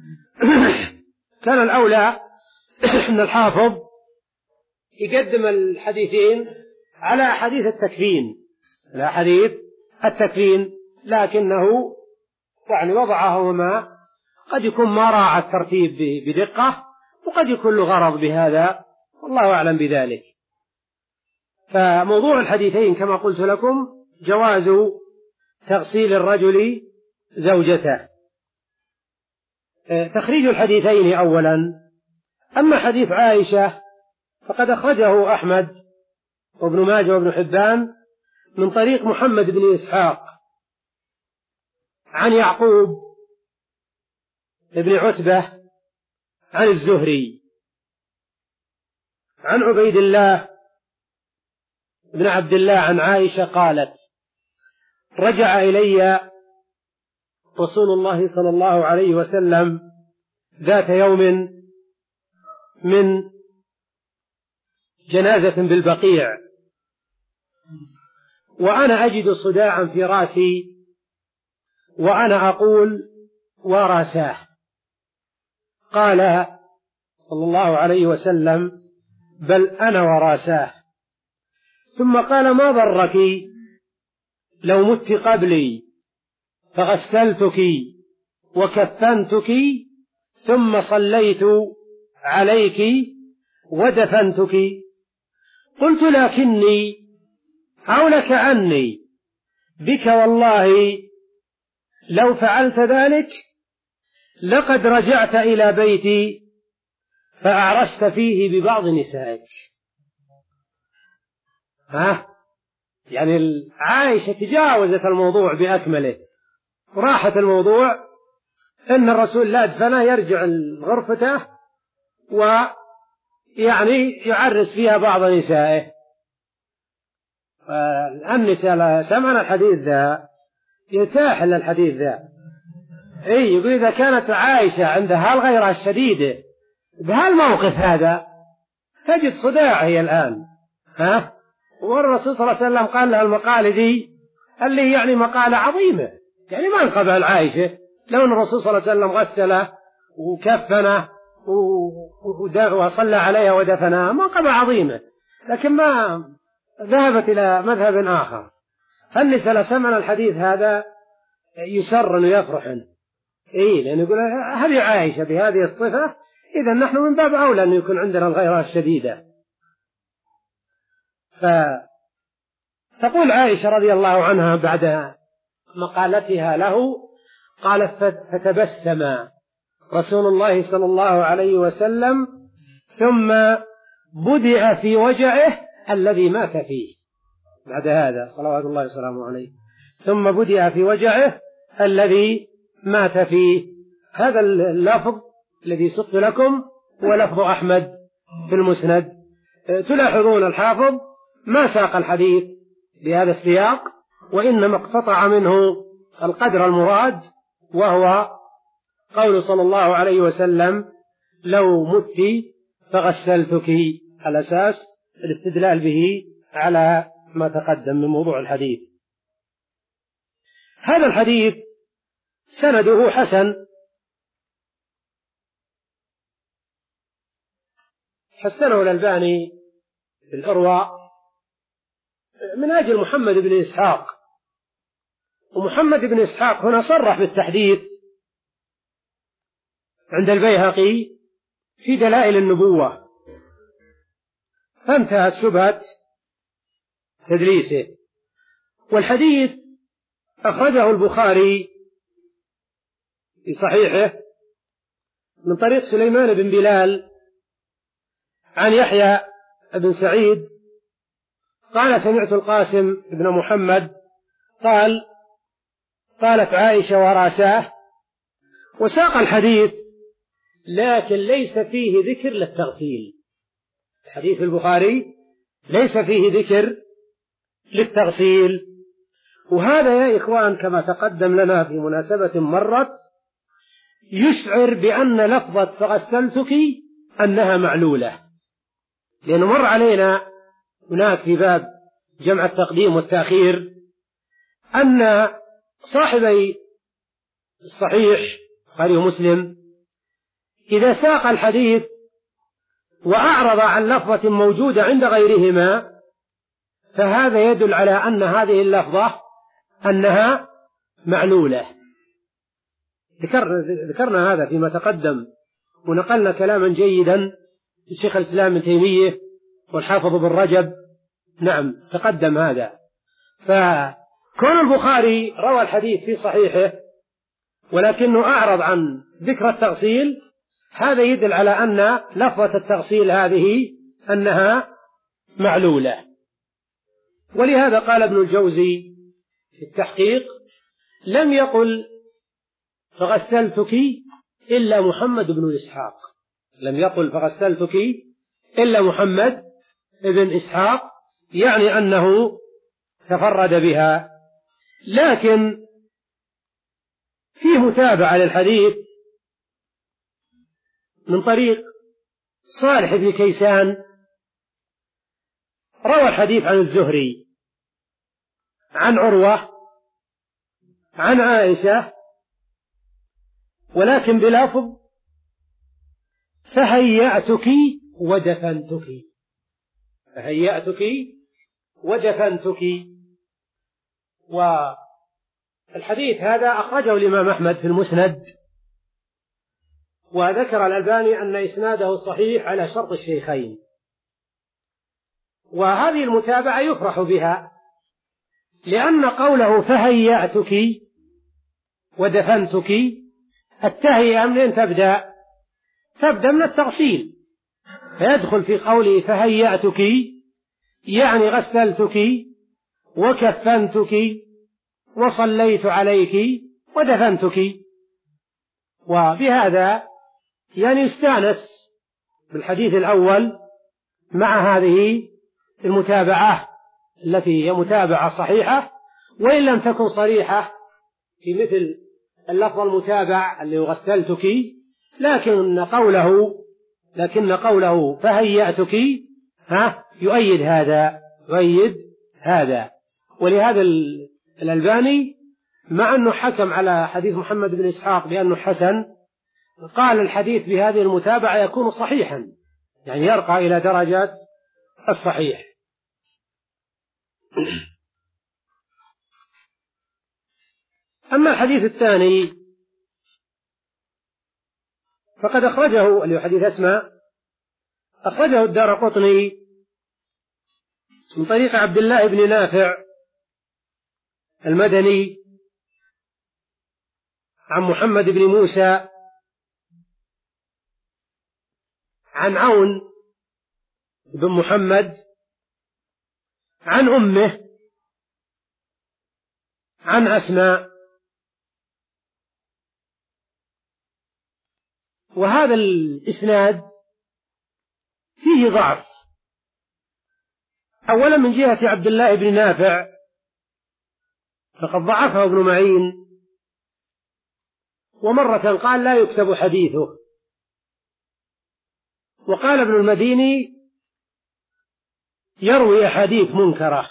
كان الأولى أن الحافظ يقدم الحديثين على حديث التكفين على حديث التكفين لكنه يعني وضعهما قد يكون ما راعى الترتيب بدقة، وقد يكون له غرض بهذا، والله أعلم بذلك. فموضوع الحديثين كما قلت لكم جواز تغسيل الرجل زوجته. تخريج الحديثين أولا. أما حديث عائشة فقد أخرجه أحمد وابن ماجه وابن حبان من طريق محمد بن إسحاق عن يعقوب بن عتبة عن الزهري عن عبيد الله بن عبد الله عن عائشة قالت رجع إلي رسول الله صلى الله عليه وسلم ذات يوم من جنازة بالبقيع وأنا أجد صداعا في رأسي وأنا أقول وراساه. قال صلى الله عليه وسلم بل أنا وراساه. ثم قال ما ضرك لو مت قبلي فغسلتك وكفنتك ثم صليت عليك ودفنتك. قلت لكني أو لكأني بك والله لو فعلت ذلك لقد رجعت إلى بيتي فأعرست فيه ببعض نسائك. ها يعني عائشة تجاوزت الموضوع بأكمله، راحت الموضوع إن الرسول لا دفنه يرجع غرفته ويعني يعرس فيها بعض نسائه. النساء سمعنا الحديث ذا يرتاح للحديث ذا. إيه يقول إذا كانت عائشة عندها الغيرة الشديدة بهالموقف هذا تجد صداع هي الآن. ها والرسول صلى الله عليه وسلم قال لها المقالة دي اللي يعني مقالة عظيمة، يعني ما انقبها العائشة لو أن الرسول صلى الله عليه وسلم غسله وكفنه وصلى عليها ودفنها منقبة عظيمة، لكن ما ذهبت إلى مذهب آخر. فالنساء سمعنا الحديث هذا يسرن ويفرحن. إيه لأنه يقول هذه عائشة بهذه الصفة، إذا نحن من باب أولى أن يكون عندنا الغيرة الشديدة. فتقول عائشة رضي الله عنها بعد مقالتها له قالت فتبسم رسول الله صلى الله عليه وسلم ثم بدأ في وجعه الذي مات فيه. بعد هذا صلوات الله وسلامه عليه ثم بدأ في وجعه الذي مات فيه. هذا اللفظ الذي سقت لكم هو لفظ أحمد في المسند. تلاحظون الحافظ ما ساق الحديث بهذا السياق، وإنما اقتطع منه القدر المراد، وهو قول صلى الله عليه وسلم لو مت فغسلتك، على أساس الاستدلال به على ما تقدم من موضوع الحديث. هذا الحديث سنده حسن، حسنه الألباني في الإرواء من أجل محمد بن إسحاق، ومحمد بن إسحاق هنا صرح بالتحديث عند البيهقي في دلائل النبوة، فانتهت شبهة تدليسه. والحديث أخرجه البخاري في صحيحه من طريق سليمان بن بلال عن يحيى بن سعيد قال سمعت القاسم بن محمد قال قالت عائشة وراساه، وساق الحديث لكن ليس فيه ذكر للتغسيل. الحديث البخاري ليس فيه ذكر للتغسيل، وهذا يا إخوان كما تقدم لنا في مناسبة مرت يشعر بأن لفظة فغسلتك أنها معلولة، لأنه مر علينا هناك في باب جمع التقديم والتأخير أن صاحبي الصحيح البخاري ومسلم إذا ساق الحديث وأعرض عن لفظة موجودة عند غيرهما فهذا يدل على أن هذه اللفظة أنها معلولة. ذكرنا هذا فيما تقدم، ونقلنا كلاما جيدا الشيخ الإسلام ابن تيمية والحافظ بن رجب، نعم تقدم هذا. فكون البخاري روى الحديث في صحيحه ولكنه أعرض عن ذكر التغسيل، هذا يدل على أن لفظة التغسيل هذه أنها معلولة. ولهذا قال ابن الجوزي في التحقيق لم يقل فغسلتك إلا محمد بن إسحاق، لم يقل فغسلتك إلا محمد بن إسحاق، يعني أنه تفرد بها. لكن فيه متابعة للحديث من طريق صالح بن كيسان روى الحديث عن الزهري عن عروة عن عائشة، ولكن بلفظ فهيأتك ودفنتك، فهيأتك ودفنتك. والحديث هذا أخرجه الإمام أحمد في المسند، وذكر الألباني أن إسناده صحيح على شرط الشيخين. وهذه المتابعة يفرح بها، لأن قوله فهيأتك ودفنتك التهيئة منين تبدأ؟ تبدأ من التغسيل، فيدخل في قوله فهيأتك يعني غسلتك وكفنتك وصليت عليك ودفنتك. وبهذا يعني يستانس بالحديث الأول مع هذه المتابعة التي هي متابعة صحيحة، وإن لم تكن صريحة في مثل اللفظ المتابع اللي غسلتك، لكن قوله لكن قوله فهيأتك ها يؤيد هذا يؤيد هذا. ولهذا الألباني مع أنه حكم على حديث محمد بن إسحاق بأنه حسن، قال الحديث بهذه المتابعة يكون صحيحا، يعني يرقى إلى درجة الصحيح. أما الحديث الثاني فقد أخرجه اللي هو حديث أسماء أخرجه الدارقطني من طريق عبد الله بن نافع المدني عن محمد بن موسى عن عون بن محمد عن أمه عن أسماء. وهذا الإسناد فيه ضعف، أولا من جهة عبد الله بن نافع فقد ضعفه ابن معين، ومرة قال لا يكتب حديثه. وقال ابن المديني يروي أحاديث منكرة.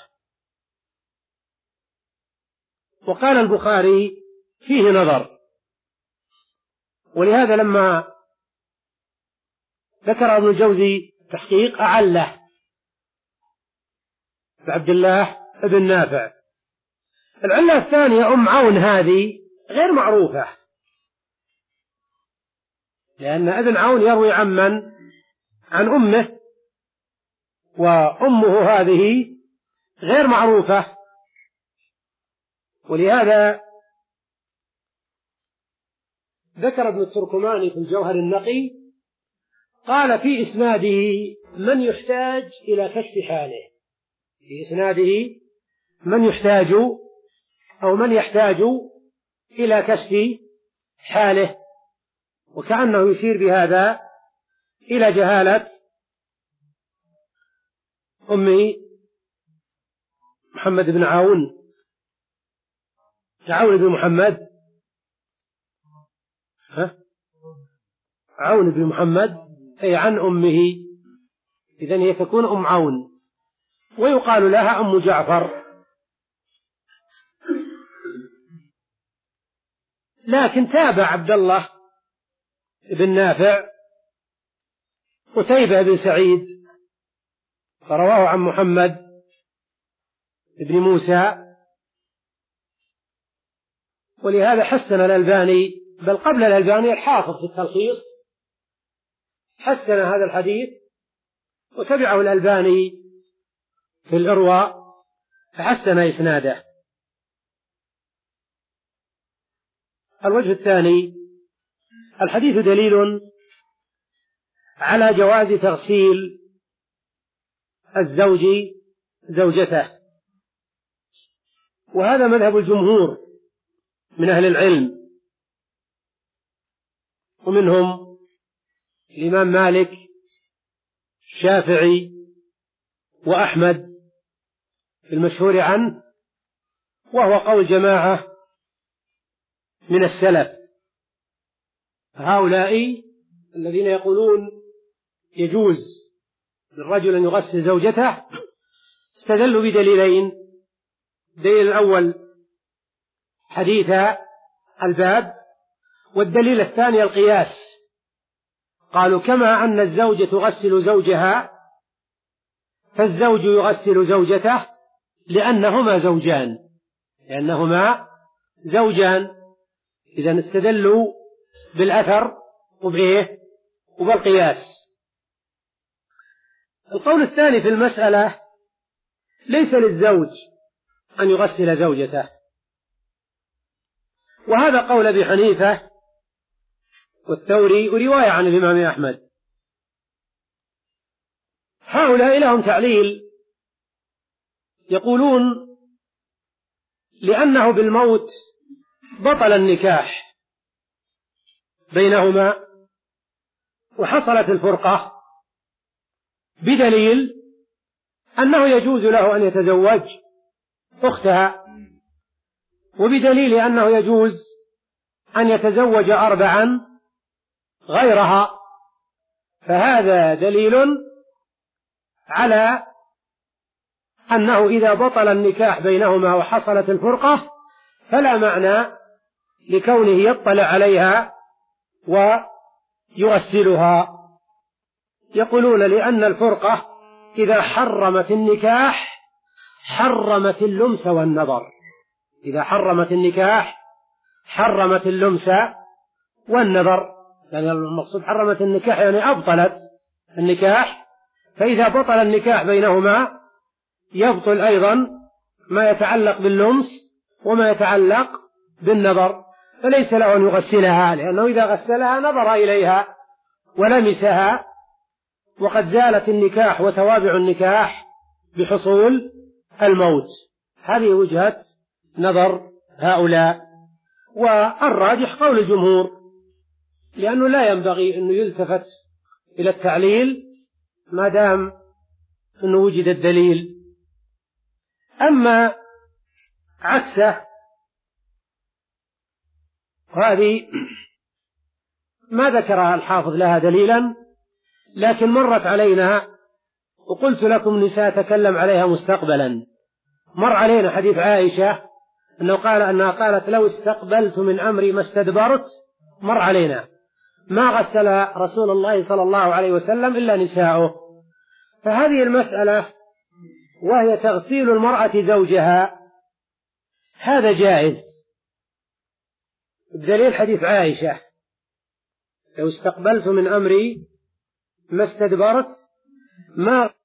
وقال البخاري فيه نظر، ولهذا لما ذكر ابن الجوزي تحقيق أعله بعبد الله بن نافع. العلة الثانية أم عون هذه غير معروفة، لأن ابن عون يروي عن من؟ عن أمه، وأمه هذه غير معروفة. ولهذا ذكر ابن التركماني في الجوهر النقي قال في إسناده من يحتاج إلى كشف حاله، في إسناده من يحتاج أو من يحتاج إلى كشف حاله، وكأنه يشير بهذا إلى جهالة أم محمد بن عون، عون بن محمد ها؟ عون بن محمد أي عن أمه، إذن هي تكون أم عون، ويقال لها أم جعفر. لكن تابع عبد الله بن نافع قتيبة بن سعيد فرواه عن محمد بن موسى، ولهذا حسن الألباني، بل قبل الألباني الحافظ في التلخيص حسن هذا الحديث، وتبعه الألباني في الإرواء فحسن إسناده. الوجه الثاني، الحديث دليل على جواز تغسيل الزوج زوجته، وهذا مذهب الجمهور من أهل العلم، ومنهم الإمام مالك الشافعي وأحمد المشهور عنه، وهو قول جماعة من السلف. هؤلاء الذين يقولون يجوز للرجل أن يغسل زوجته استدلوا بدليلين: الدليل الأول حديث الباب، والدليل الثاني القياس. قالوا كما أن الزوجة تغسل زوجها فالزوج يغسل زوجته لأنهما زوجان لأنهما زوجان إذن استدلوا بالأثر وبإيه وبالقياس. القول الثاني في المسألة ليس للزوج أن يغسل زوجته، وهذا قول أبي حنيفة والثوري ورواية عن الإمام أحمد. هؤلاء لهم تعليل، يقولون لأنه بالموت بطل النكاح بينهما وحصلت الفرقة، بدليل أنه يجوز له أن يتزوج أختها، وبدليل أنه يجوز أن يتزوج أربعا غيرها، فهذا دليل على أنه إذا بطل النكاح بينهما وحصلت الفرقة فلا معنى لكونه يطلع عليها ويغسلها. يقولون لأن الفرقة إذا حرمت النكاح حرمت اللمس والنظر، إذا حرمت النكاح حرمت اللمس والنظر، لأن يعني المقصود حرمت النكاح يعني أبطلت النكاح، فإذا بطل النكاح بينهما يبطل أيضا ما يتعلق باللمس وما يتعلق بالنظر. فليس له أن يغسلها، لأنه إذا غسلها نظر إليها ولمسها، وقد زالت النكاح وتوابع النكاح بحصول الموت. هذه وجهة نظر هؤلاء، والراجح قول الجمهور، لأنه لا ينبغي أن يلتفت إلى التعليل ما دام أنه وجد الدليل. أما عكسه هذه ما ذكرها الحافظ لها دليلا، لكن مرت علينا وقلت لكم نساء تكلم عليها مستقبلا. مر علينا حديث عائشة أنه قال أنها قالت لو استقبلت من أمري ما استدبرت. مر علينا ما غسل رسول الله صلى الله عليه وسلم إلا نساؤه. فهذه المسألة وهي تغسيل المرأة زوجها هذا جائز بدليل حديث عائشة لو استقبلت من أمري ما استدبرت ما